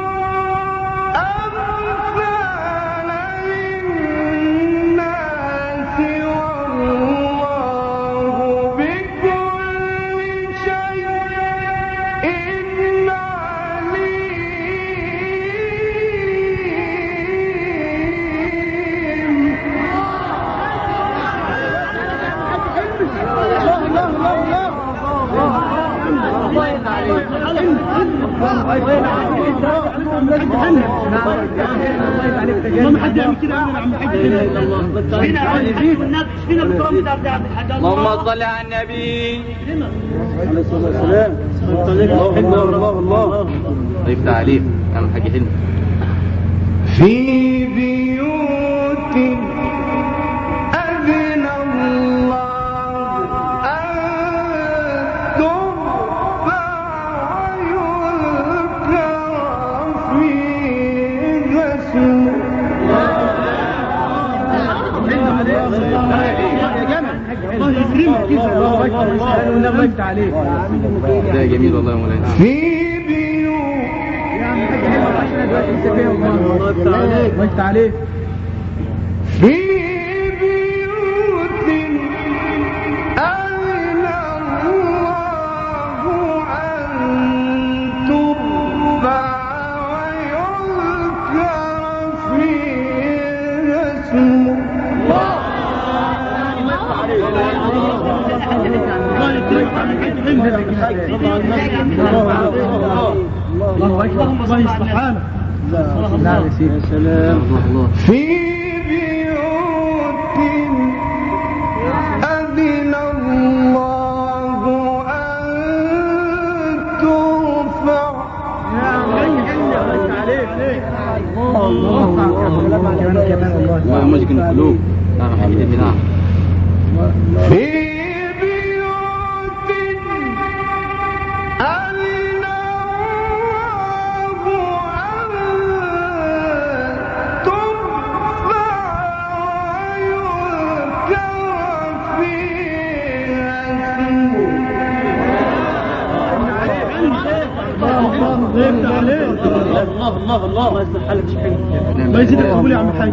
الأمثال للناس والله بكل شيء عليم. ما حد يعمل كده يا عم الحاج. فينا بكرم ده عبد الحاج. اللهم صل على النبي. عليه الصلاه والسلام. الله الله الله الله. الله يفتح عليك. نعم الحاج حلم. في بيوت أذن الله أن ترفع ويذكر فيها اسمه. الله يكرمك كده. الله اكبر. الله يفتح عليك. ده جميل والله يا مولانا. في بيوت الله يفتح عليك. في بيوت أذن الله أن ترفع ويذكر فيها اسمه. الله اكبر. الله يصلح حالك. نعم يا سيدي. في بيوت أذن الله أن ترفع ومسكن القلوب. نعم حاجة حلمي. نعم في بيوت أذن الله أن ترفع ويذكر فيها الله الله الله الله يصلح حالك شحن ما يزيدك قبول يا عم الحاج.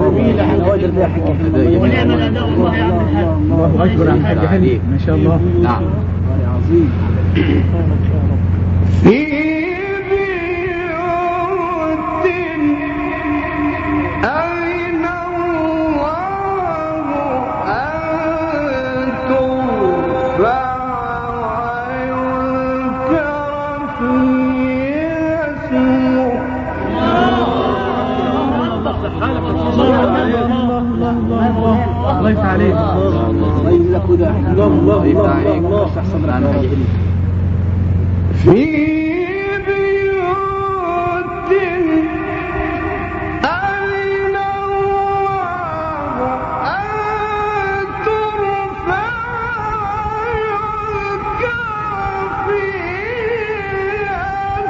ونعم الاداء والله يا عم الحاج. الله اكبر يا عم الحاج حلمي ما شاء الله. نعم عظيم. في بيوت أذن الله أن ترفع ويذكر فيها اسمه الله يفتح عليك. الله يجزاك خير. الله الله الله الله احسن. نعم حاجة حلمي. في بيوت أذن الله أن ترفع ويذكر فيها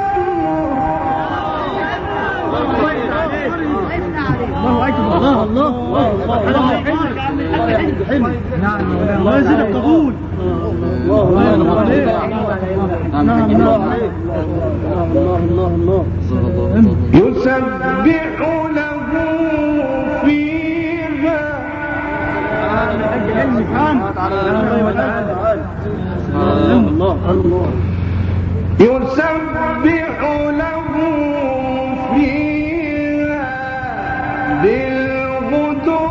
الله اكبر. الله الله الله. نعم الله يزيدك قبول. الله الله عليك. نعم حاجة الله حلمي. عليك. الله الله الله. يسبح له فيها الله الله. يسبح له فيها بالغدو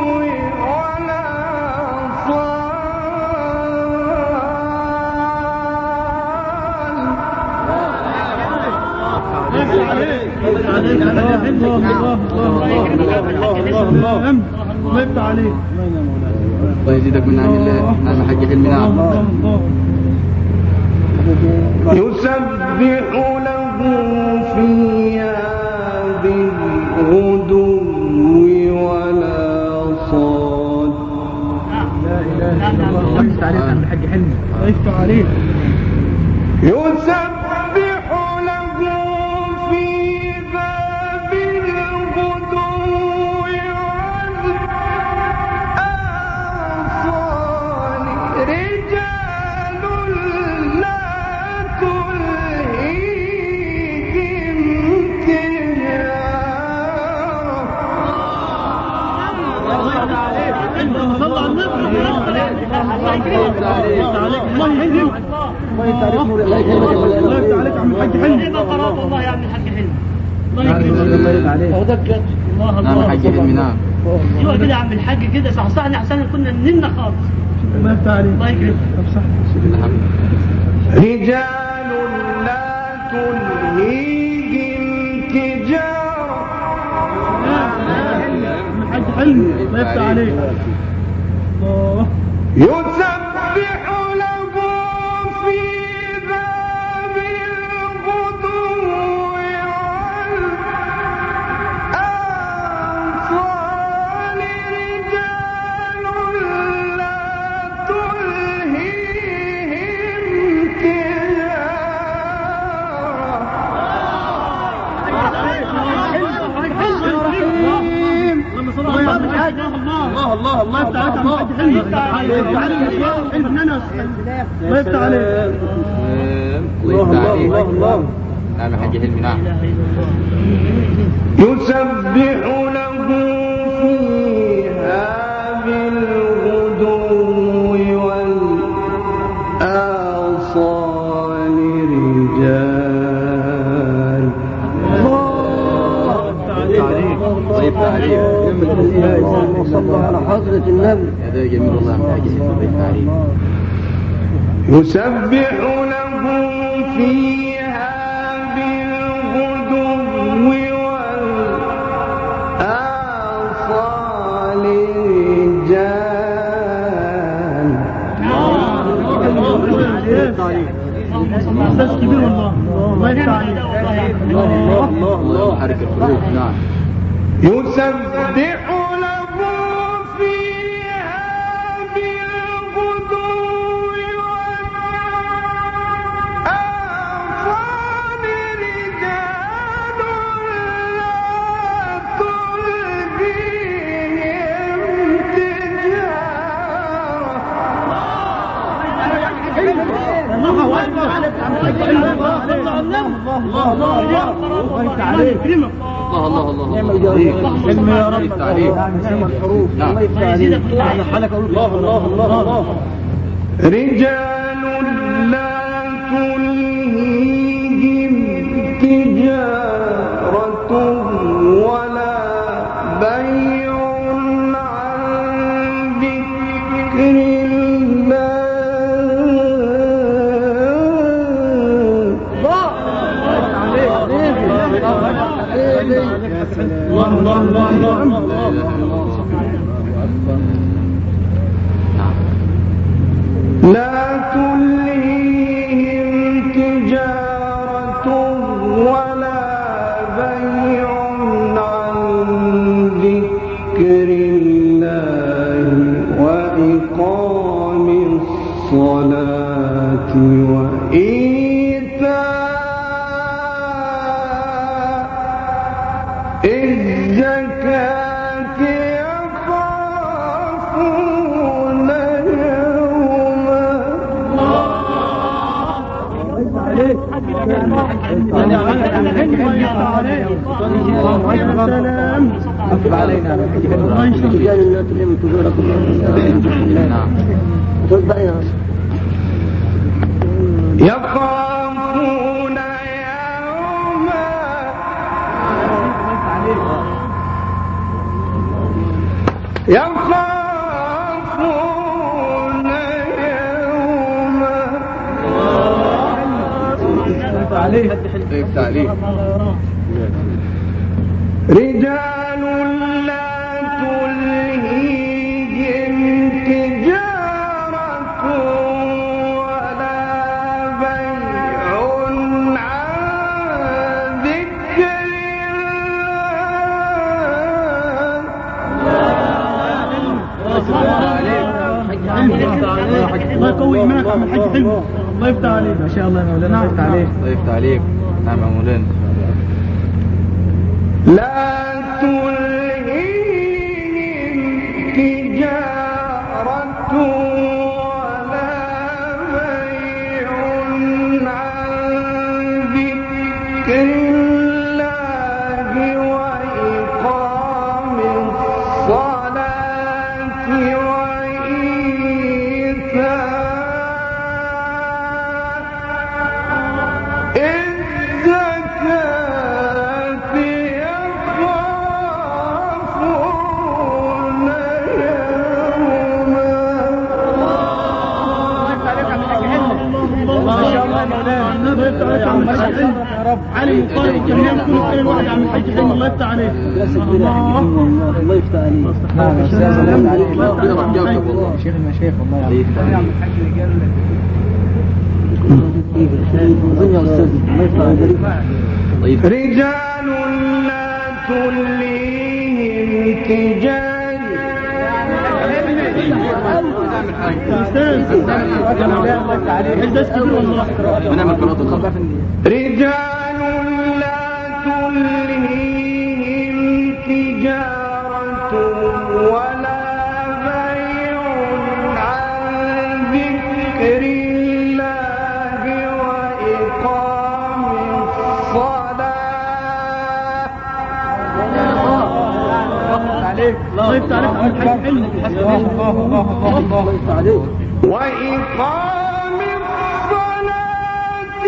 الله يفتح عليك. الله يزيدك من نعم الله. نعم حاجة حلمي. نعم يسبح له فيها بالغدو والآصال. لا اله الا الله. الله يفتح عليك يا عم الحاج حلمي. الله يفتح عليك. يسبح له فيها بالغدو والآصال رجال لا تلهيهم تجارة. صلى على النبي. الله يكرمك. الله يهديك. الله يفتح عليك نور. الله الله يفتح عليك يا عم الحاج حلمي. نعم قرار والله يا عم الحاج حلمي. الله الله يكرمك. يفتح عليك. هو ده بجد. الله نعم الله. حاجة حلمي. نعم ايوه كده يا عم الحاج كده صحصحنا احسن كنا نمنا خالص. الله يفتح عليك. الله يكرمك. طب صح. رجال لا تلهيهم تجارة. الحاج حلمي. الله يفتح عليك. الله. يسبح له في باب الغدو والآصال رجال لا تلهيهم الله الله الله يفتح عليك يا عم الحاج حلمي. الله يفتح عليك. الله يفتح عليك. الله الله. نعم حاجة حلمي. نعم يسبح له فيها بالغدو والآصال رجال. الله يفتح عليك. اللهم صل على حضرة النبي. هذا جميل والله يا حاجة حلمي. الله يفتح عليك. يسبح له فيها بالغدو استاذ كبير والله. الله يفتح عليك. الله الله الله الله حركة الحروف. نعم. يسبح له فيها بالغدو والآصال رجال لا تلهيهم تجارة. الله اكبر. الله الله يكرمك. الله الله الله نعم الجواب. علم يا رب تعليم. نعم الحروف. نعم. الله يفتح عليك. الله الله الله الله. رجال لا تلهيهم تجارة ولا بيع عن ذكر الله الله الله الله. لا تلهيهم تجارة ولا بيع عن ذكر الله وإقام الصلاة وإيتاء الزكاة يخافون يوما. يخافون يوما يخافون يوما. رجال لا تلهيهم تجارة ولا بيع عن ذكر الله يقوي ايمانك يا عم الحاج حلمي. الله يفتح عليك. ما شاء الله يا مولانا. الله يفتح عليك. الله يفتح عليك. نعم يا مولانا. لا تلهيهم تجارة ولا بيع عن ذكر الله وإقام الصلاة وإيتاء الزكاة يخافون يوما. ما شاء الله يا مولانا. الله يفتح عليك يا عم الحاج حلمي. يا رب علي وقال وكلام كل كل واحد يا عم الحاج حلمي. الله يفتح عليك. الله يفتح عليك. نعم شيخ المشايخ والله الله يفتح عليك. رجال لا تلهيهم تجارة استاذ استاذ كبير والله. ونعم القناة الخاصة. رجال لا تلهيهم تجارة ولا بيع عن ذكر الله وإقام الصلاة. الله يفتح عليك يا عم الحاج حلمي. الله يفتح عليك. وإقام الصلاة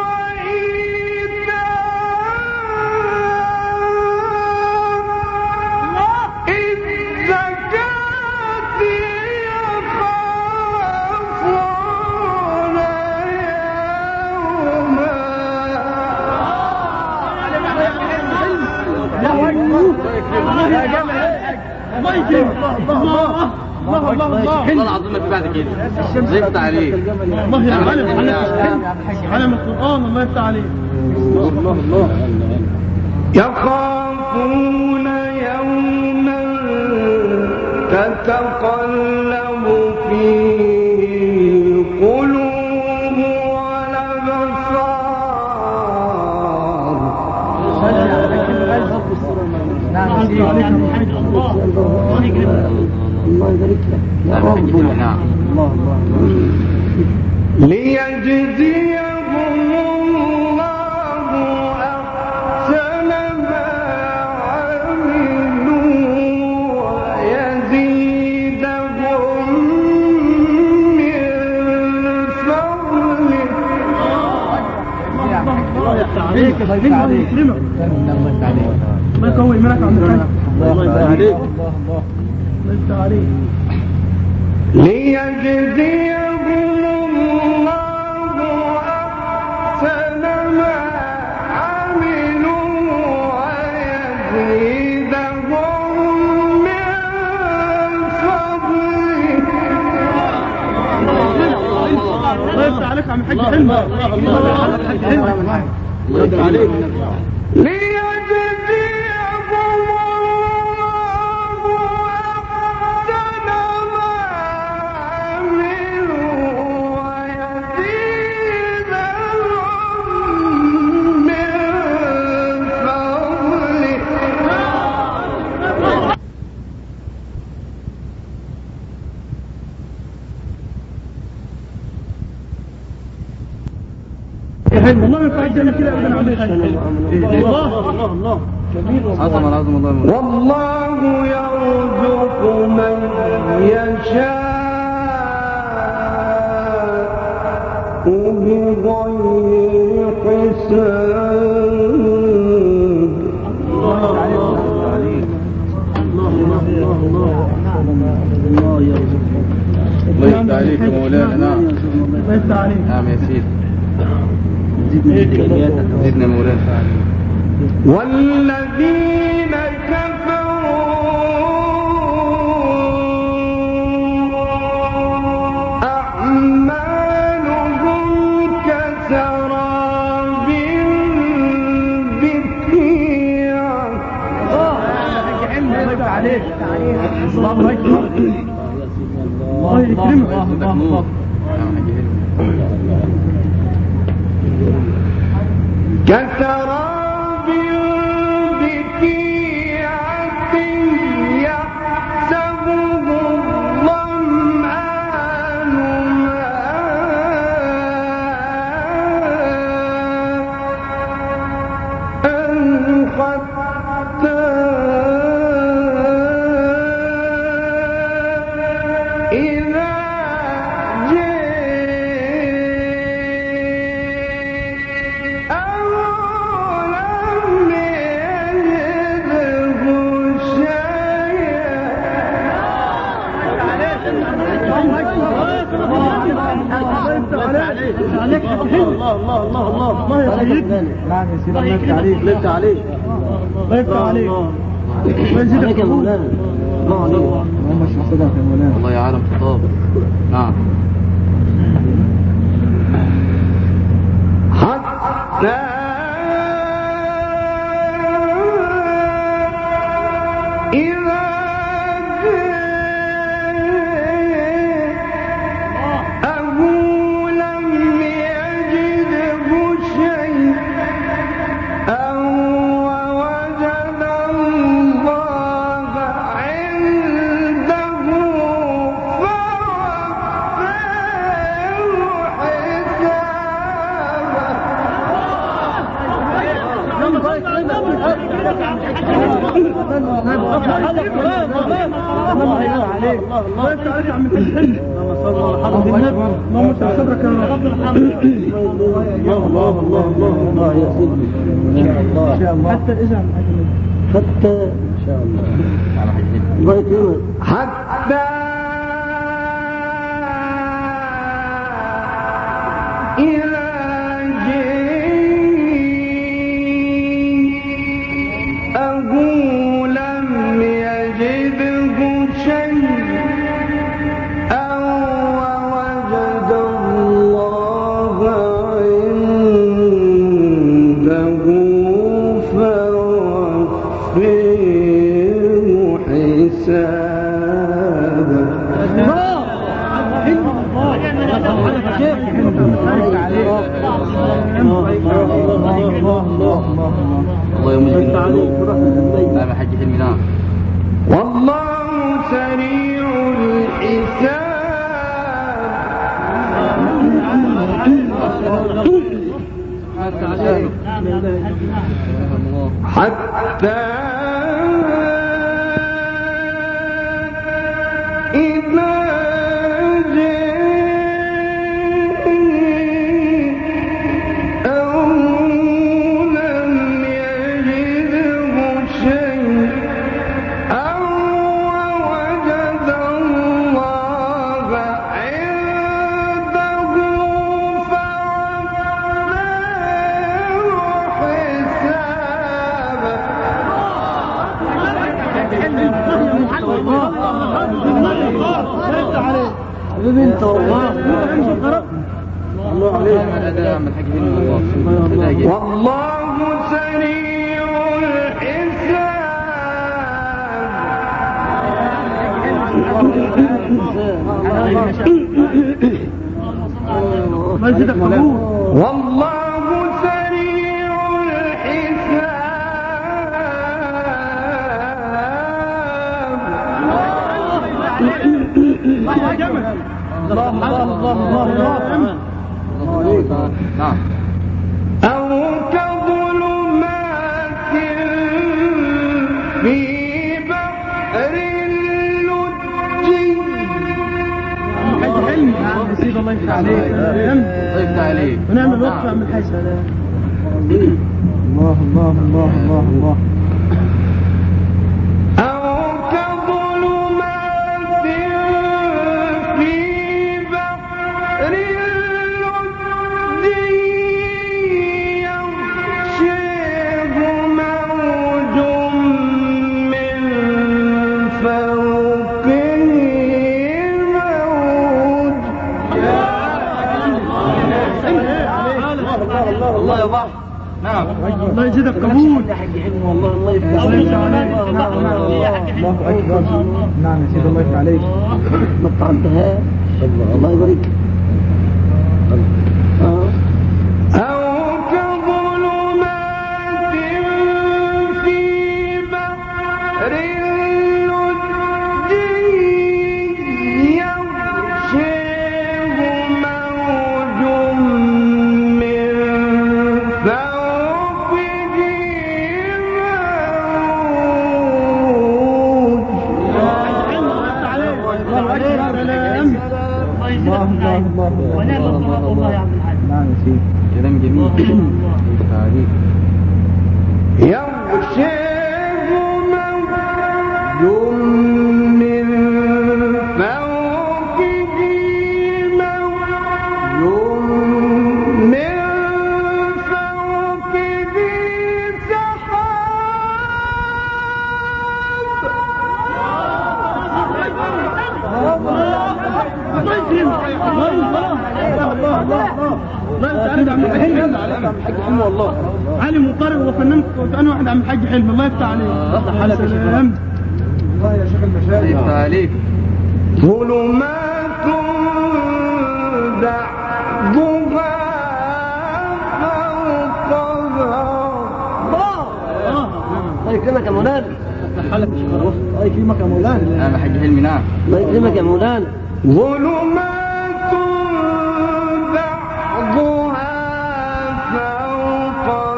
وإيتاء الزكاة يخافون يوما. الله يكرمك. الله يكرمك. الله الله والله العظيم ما في بعد كده. الله يفتح عليك. الله يا معلم علم القرآن. الله يفتح عليك. الله الله يخافون يوما تتقلب فيه القلوب والأبصار. نعم الله يبارك لك يا رب. نعم الله الله ليجزيهم الله أحسن ما عملوا ويزيدهم من فضله. الله يفتح عليك. الله يكرمك. ما يقوي منك عند الحاج. الله يفتح عليك. الله يفتح عليك. ليجزيهم الله أحسن ما عملوا ويزيدهم من فضله. الله يفتح عليك عم الحاج حلمي. الله يفتح عليك. ليجزيهم الله أحسن ما عملوا ويزيدهم من فضله. والله ما ينفع الجنة كده ابدا عم الحاج. الله الله عظم العظم الله. والله يرزق من يشاء بغير حساب. الله يرزقك. الله يفتح عليك يا مولانا. نعم الله يفتح عليك. نعم يا سيدي. زدنا زدنا مولانا. والذين كفروا أعمالهم كسراب بقيع. الله يفتح عليك. الله أكبر. الله يكرمك. الله الله. كسراب بقيعة يحسبه الظمآن ماء حتى إذا الله الله الله الله. الله يحييك. نعم يا سيدي. الله يفتح عليك. الله يفتح عليك. الله يفتح عليك. عليك يا مولانا. الله عليك. اللهم اشرح صدرك يا مولانا. الله يعلم خطاب. نعم حتى إذا جاءه لم يجده شيئا ووجد الله عنده الله يفتح عليك يا عم الحاج. اللهم صل صدرك يا رب. الله الله الله الله يا سيدي. ان شاء الله. حتى الاذان حتى ان شاء الله. الله يكرمك. حتى إذا جاءه لم يجده شيئا نعم يا حاج حلمي نعم. والله سريع الحساب حتى إذا انت والله الله عليك والله سريع الحساب والله سريع الحساب الله الله الله الله نعم. أو كظلمات في بحر اللجي حاج حلمي نسيب الله يفتح عليك طيب عليك ونعمل وقفة من حيث الله الله الله الله الله أو كظلمات في بحر اللجي يغشيه موج من فوقه موج الله يا بحر نعم. الله يزيدك قبول والله الله يفتح عليك الله أكبر. نعم يا سيدي الله يفتح عليك. ما تعدهاش الله يبارك. أو كظلمات في بحر اللجي يغشيه موج من فوقه موج. نعم يا سيدي. كلام جميل. عليك. يغشيه موج من فوقه موج من فوقه والله علي مطرب وفنان وكأنه واحد عم الحاج حلمي الله يفتح عليك. سلام الله يا شيخ المشايخ. يفتح عليك. ظلمات بعضها فوق الله يكرمك يا مولانا. الله يكرمك يا مولانا. نعم يا حاج حلمي نعم. الله يكرمك يا مولانا. ظلمات بعضها فوق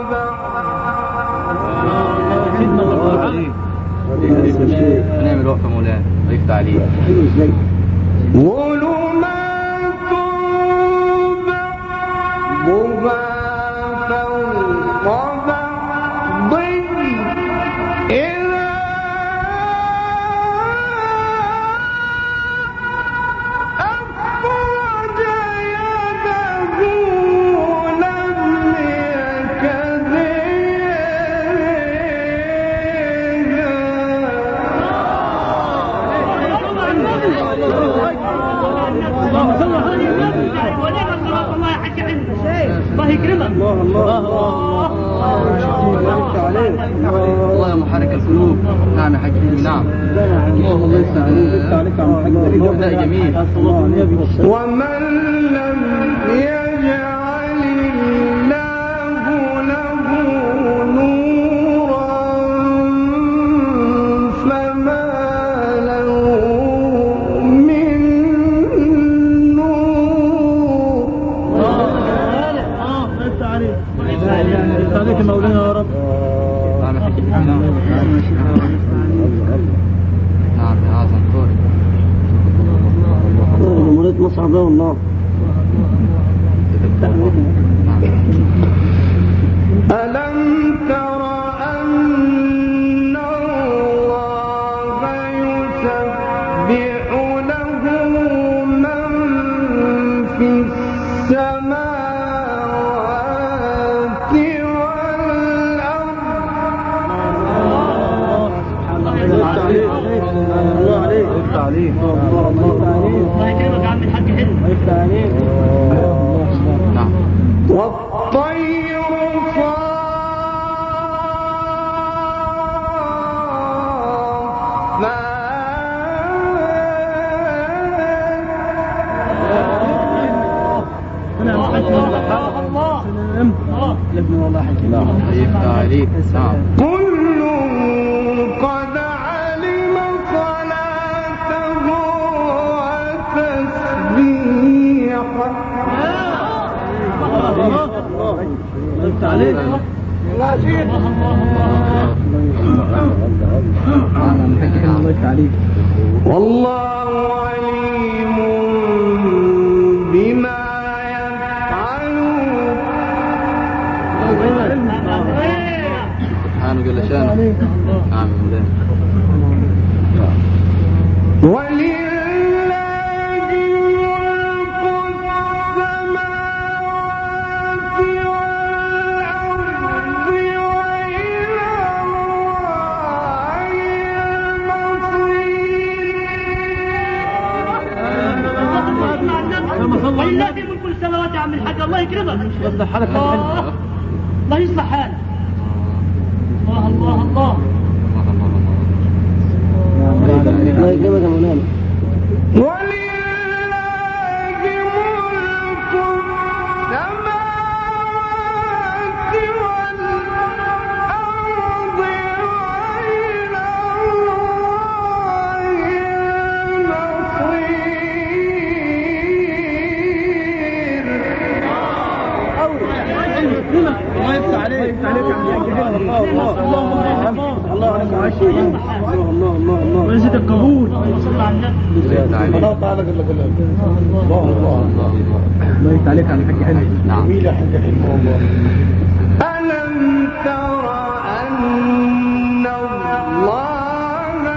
بعض نعمل وقفة مولانا الله يفتح عليك. ظلمات بعضها فوق بعض إذا أخرج يده لم يكد الله يكرمك. الله الله الله يا محرك القلوب. نعم يا حاج حلمي نعم. الله يفتح عليك يا عم الحاج. ده جميل. ومن لم يجعل الله له نورا عليك مولانا يا رب. نعم حق الحق. نعم يا عظم كور. مريض مصعب والله. ألم تر أن الله يسبح له من في السماوات والأرض الله عليك. الله عليك. الله يكرمك يا عم الحاج حلو. نعم. والطير عليك. نعم. كل قد علم صلاته وتسبيحه عليك. والله عليم بما يفعلون سبحانه جل شانه. نعم ولله ملك السماوات والأرض وإلى الله المصير. ولله ملك السماوات يا عم الحاج. الله يكرمك. الله الله يصلح حالك. الله الله الله. الله يكرمك يا مولانا. ولله ملك السماوات والأرض وإلى الله المصير. الله يفتح عليك. الله يفتح عليك يا عم الحاج. الله الله الله عليك وعشي. الله الله الله الله ونسيت القبول. صلى على النبي. الله تعالى قال لك الله الله الله الله يفتح عليك يا عم الحاج حلو. نعم. جميل يا حاج حلو والله. ألم تر أن الله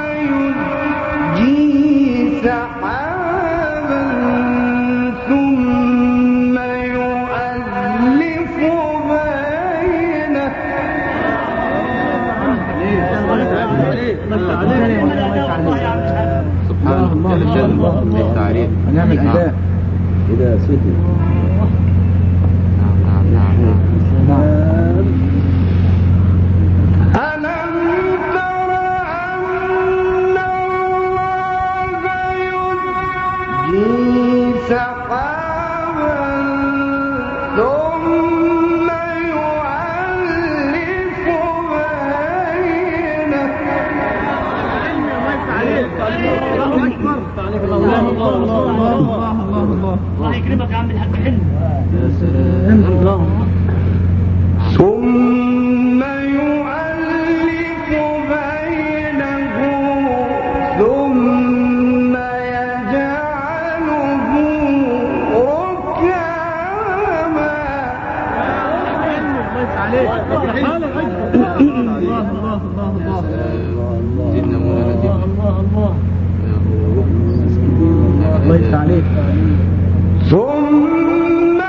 يزجي سحابا ثم يؤلف بينه سبحانه جل شانه. بالتعريف. هنعمل أداء. إذا سيدي. نعم نعم نعم. ألم تر أن الله يزجي سحابا ثم يؤلف بينه الله يكرمك يا عم الحاج حلو. ثم يؤلف بينه ثم يجعله ركاما زدنا مولانا زدنا. الله يفتح عليك. ثم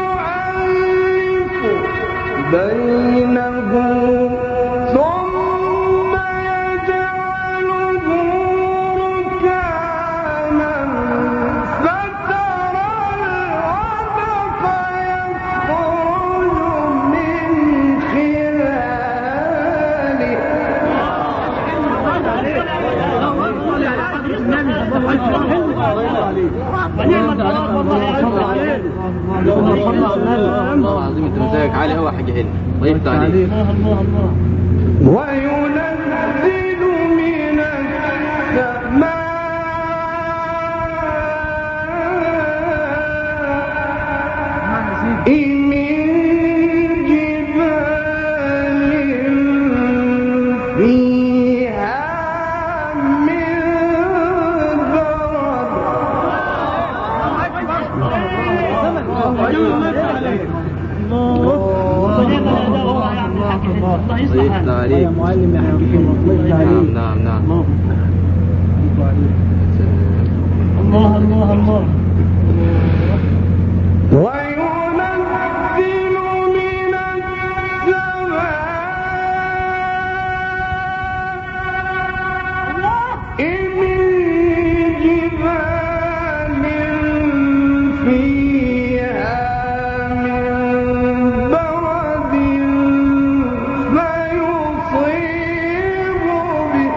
يؤلف بينه ثم يجعله ركاما فترى الودق يخرج من خلاله والله العظيم انت مزاجك عالي قوي يا حاج حلو. الله يفتح عليك. وينزل من السماء من جبال الله يفتح عليك. الله يصلح عليك يا معلم يا حبيبي. نعم نعم نعم. الله الله الله. وينزل من السماء من جبال فيها من برد فيصيب به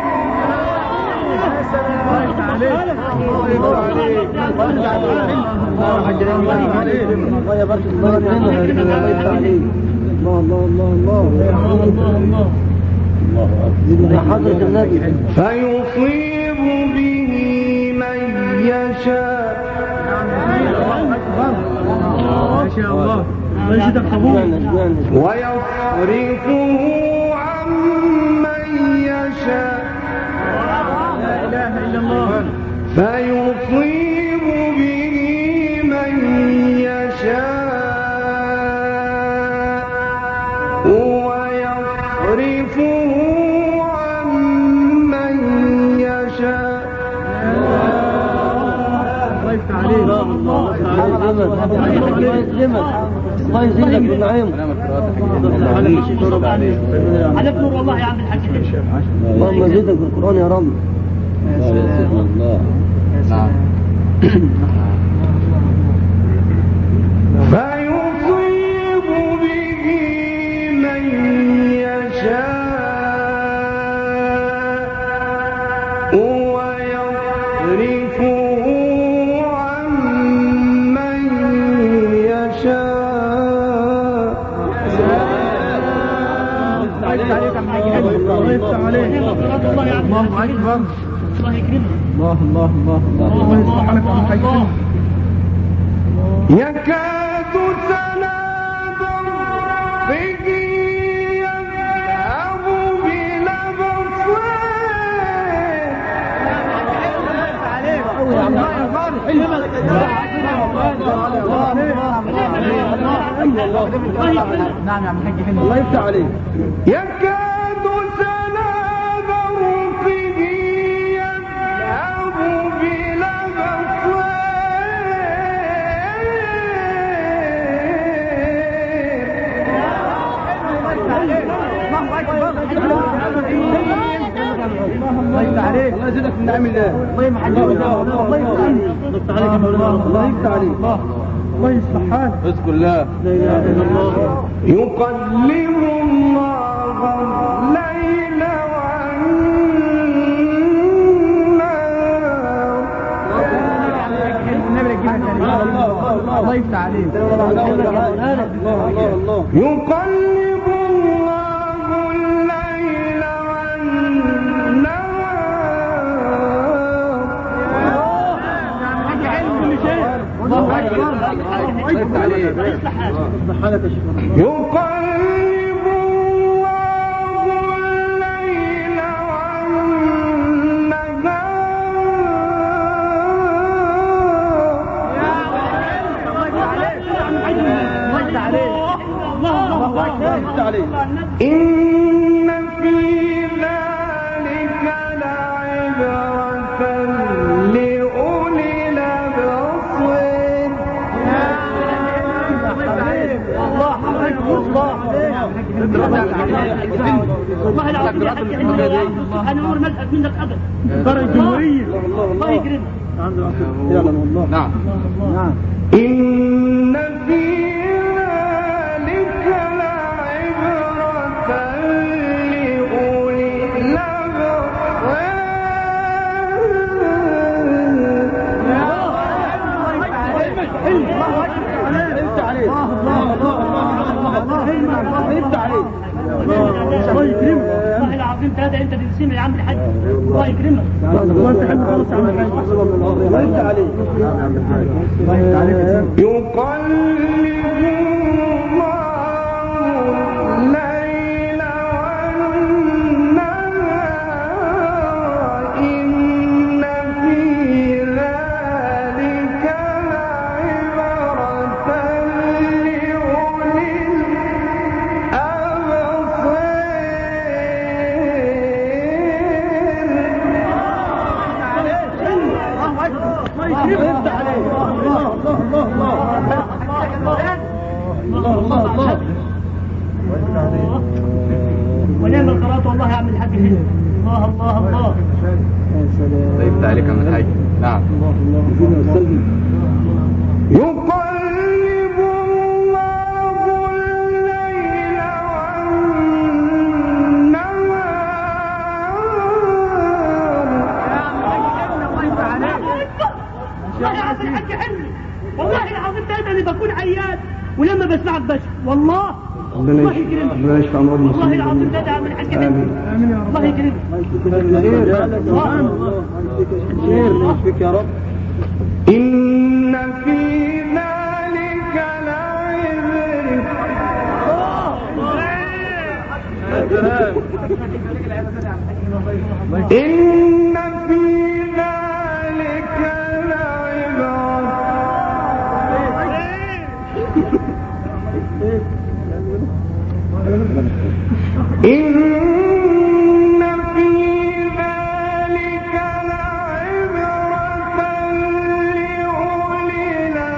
فيصيب به من يشاء ويصرفه عن من يشاء فيصيب به من يشاء ويصرفه عن من يشاء. الله يفتح عليك. الله يزيدك بالنعيم. عليك نور والله يا عم الحاج. اللهم زيدك بالقرآن يا رب. نعم. فيصيب به من يشاء ويصرفه عن من يشاء. الله يفتح عليك يا حاج. الله يفتح عليك. الله يا عم. الله اكبر. الله يكرمك. الله الله الله الله يصلح لك يا حاج. يكاد سنا برقه يذهب بلبصه. نعم يا عم الحاج. الله يفتح عليك. يكاد سنا برقه يذهب بلبصه. الله يفتح عليك. الله يزيدك من نعم الله. الله يفتح عليك. الله يفتح عليك يا مولانا. الله يفتح عليك. الله يصلح حالك. اذكر الله. لا اله الا الله. يقلب الله الليل والنهار. الله يفتح عليك. يقلب الله الليل والنهار. الله اكبر. يقلب الله الليل والنهار. إن في ذلك لعبرة لأولي الأبصار. الله اكبر. والله العظيم يا حاج انا عمري ما ازهق منك ابدا. دار الجمهوريه. الله يكرمك. نعم. نعم. إن في ذلك لعبرة لأولي الله يكرمك. والله العظيم ثلاثة انت تنسيم يا عم الحاج. الله يكرمك. الله يفتح عليك خلاص يا عم الحاج. الله يفتح عليك. الله يفتح عليك. يقلب الله الليل والنهار. إن في ذلك لعبرة الله الله الله. يا سلام. طيب عليك من الحاج. نعم. الله الله. يقلب الله الليل والله العظيم ثلاثة اللي بكون عيان ولما بسمعك بس والله الله يكرمك. ربنا يشفع مرضى المسلمين. والله العظيم ثلاثة من الحاج. آمين. آمين يا رب. الله يكرمك. سبحان الله. خير يشفيك يا رب. إن في ذلك لعبرة. إن في ذلك لعبرة. إن في ذلك لعبرة لأولي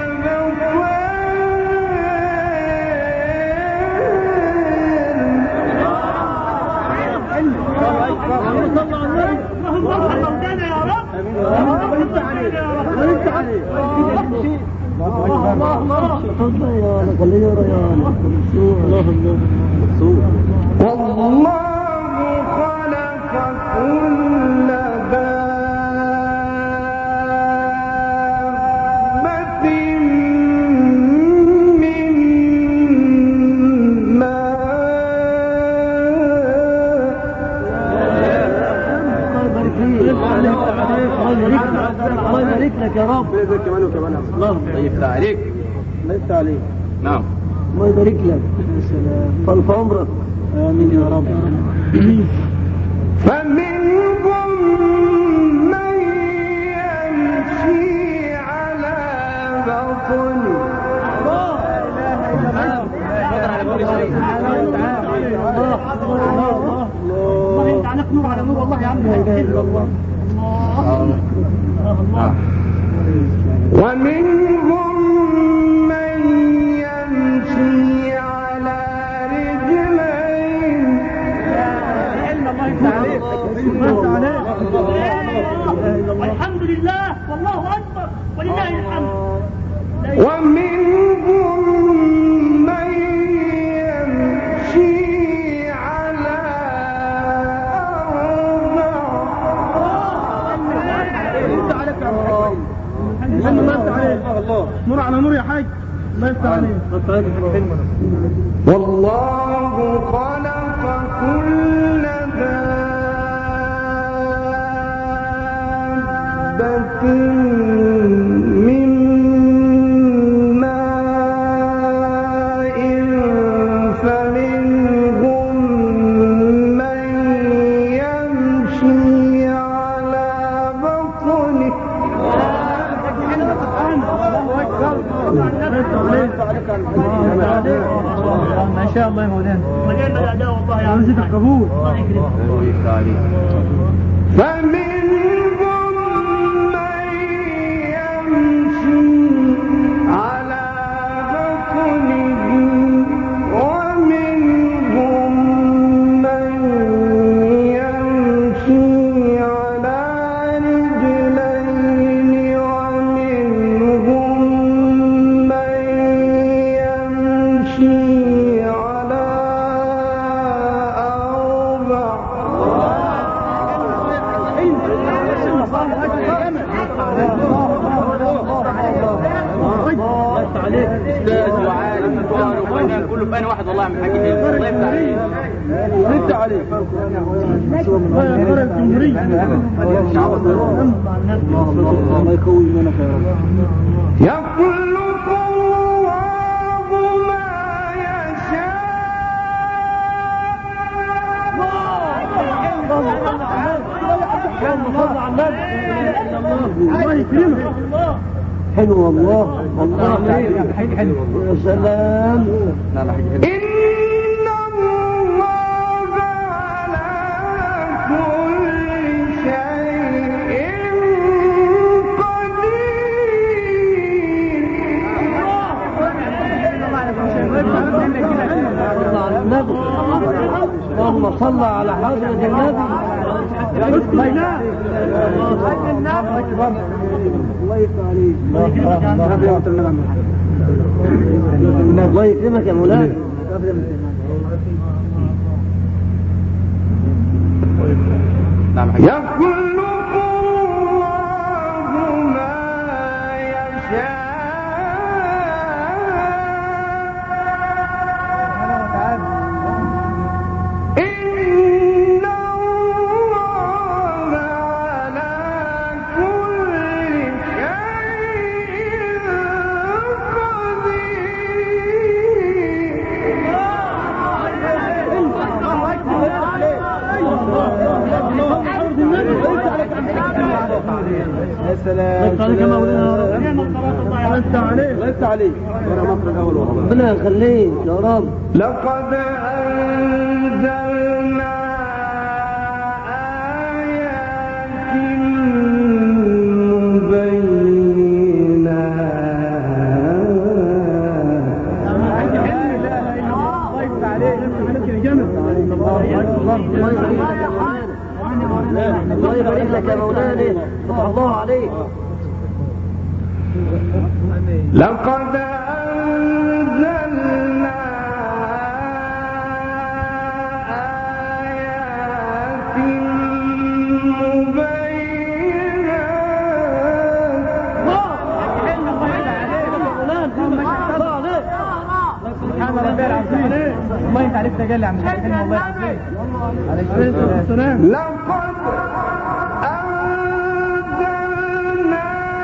والله خلق كل دابة من الله يبارك لك يا رب. الله طيب عليك. الله يفتح عليك. نعم. الله يبارك لك. يا سلام. طال في عمرك. آمين يا رب. فمنهم من يمشي على بطنه. والله انت عليك نور على نور والله يا عم. لا اله الا الله. الله. ومنهم من يمشي على رجلين. والحمد لله والله اكبر ولله الحمد. ومنهم من يمشي على نور على نور يا حاج. الله يفتح عليك. والله خلق كل دابة من ماء فمنهم من يمشي على بطنه. ما شاء الله يا مولانا. مليان الاداء والله يا عم. عاوزة القبول. الله يكرمك. طيب عليك. فمنهم من يمشي على بطنه ومنهم من يمشي على رجلين ومنهم من يمشي على أربع. استاذ وعالم وقارئ وفنان كله في انا واحد والله من حاجه حلوه. الله يفتح عليك. يفتح عليك. الله يقوي منك يا رب. يخلق الله ما يشاء. الله يكرمك. حلو والله. الله حلو. يا سلام. لا لا حاجه حلوه. إن الله على كل شيء اللهم صل على حضرة النبي. الله يكرمك يا مولانا. يخلق الله ما يشاء إن الله على كل شيء يا سلام لست عليك لست عليك وانا مصر الاول والله ربنا يخليك يا رب. لقد أنزلنا آيات الله يبارك لك يا مولانا. فتح الله عليك. لقد أنزلنا آيات سبحان ربي العظيم. الله انت عرفت تجلي عن الحلم. الله يحفظك. عليه الصلاه والسلام. لقد أنزلنا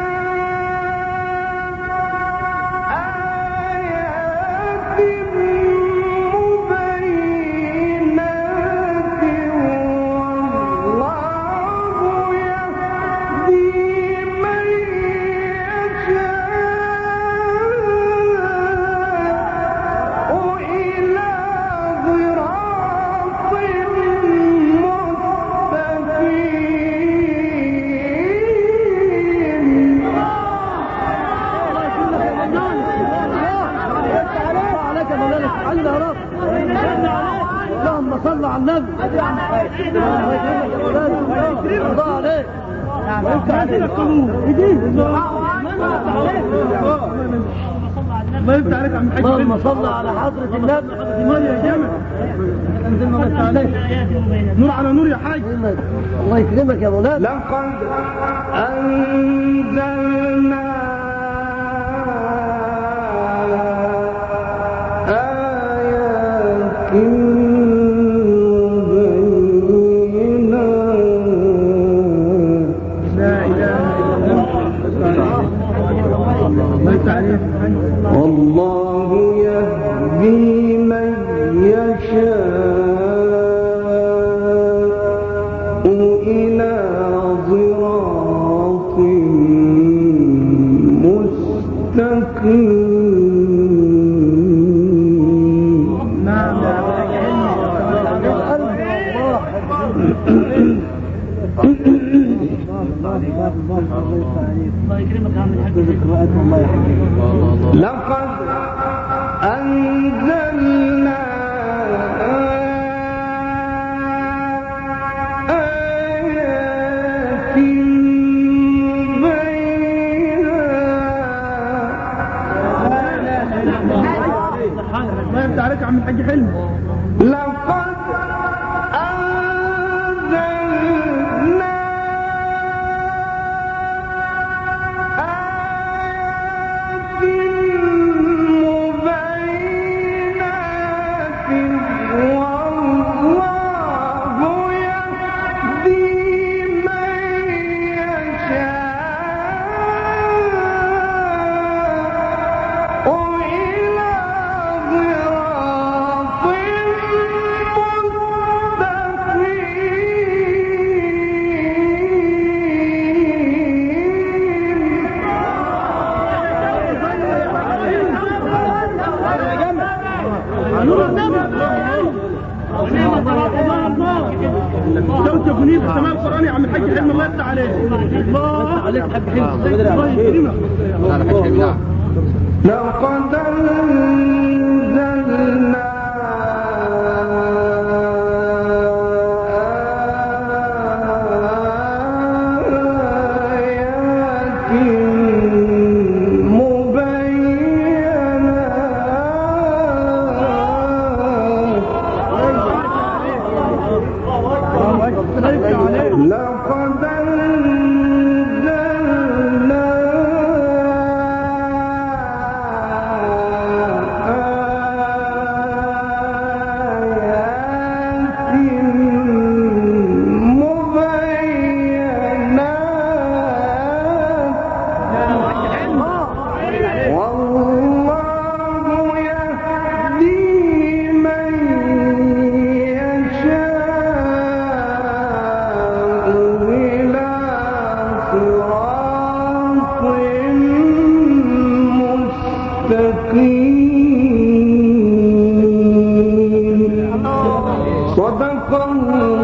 آيات مبينات والله يهدي من يشاء إلى صراط اللهم صل على النبي. الله عليك. الله يفتح عليك عم الحاج. اللهم صل على حضرة النبي. الله يا جمل. نور على نور يا حاج. الله يكرمك يا مولانا. لقد أنزلنا آيات مبينات. لا إله إلا الله. الله يفتح عليك. والله يهدي من يشاء إلى صراط مستقيم. نعم يا الله يكرمك يا عم الحاج. لقد أنزلنا آيات بينات. الله يفتح عليك يا عم الحاج حلم. لقد أنزلنا آيات مبينات والله يهدي من يشاء إلى صوت يغني في السماء القرآني يا عم الحاج حلم. الله يفتح عليك. الله عليك حاج حلم. الله يكرمك. لقد أنزلنا صدق الله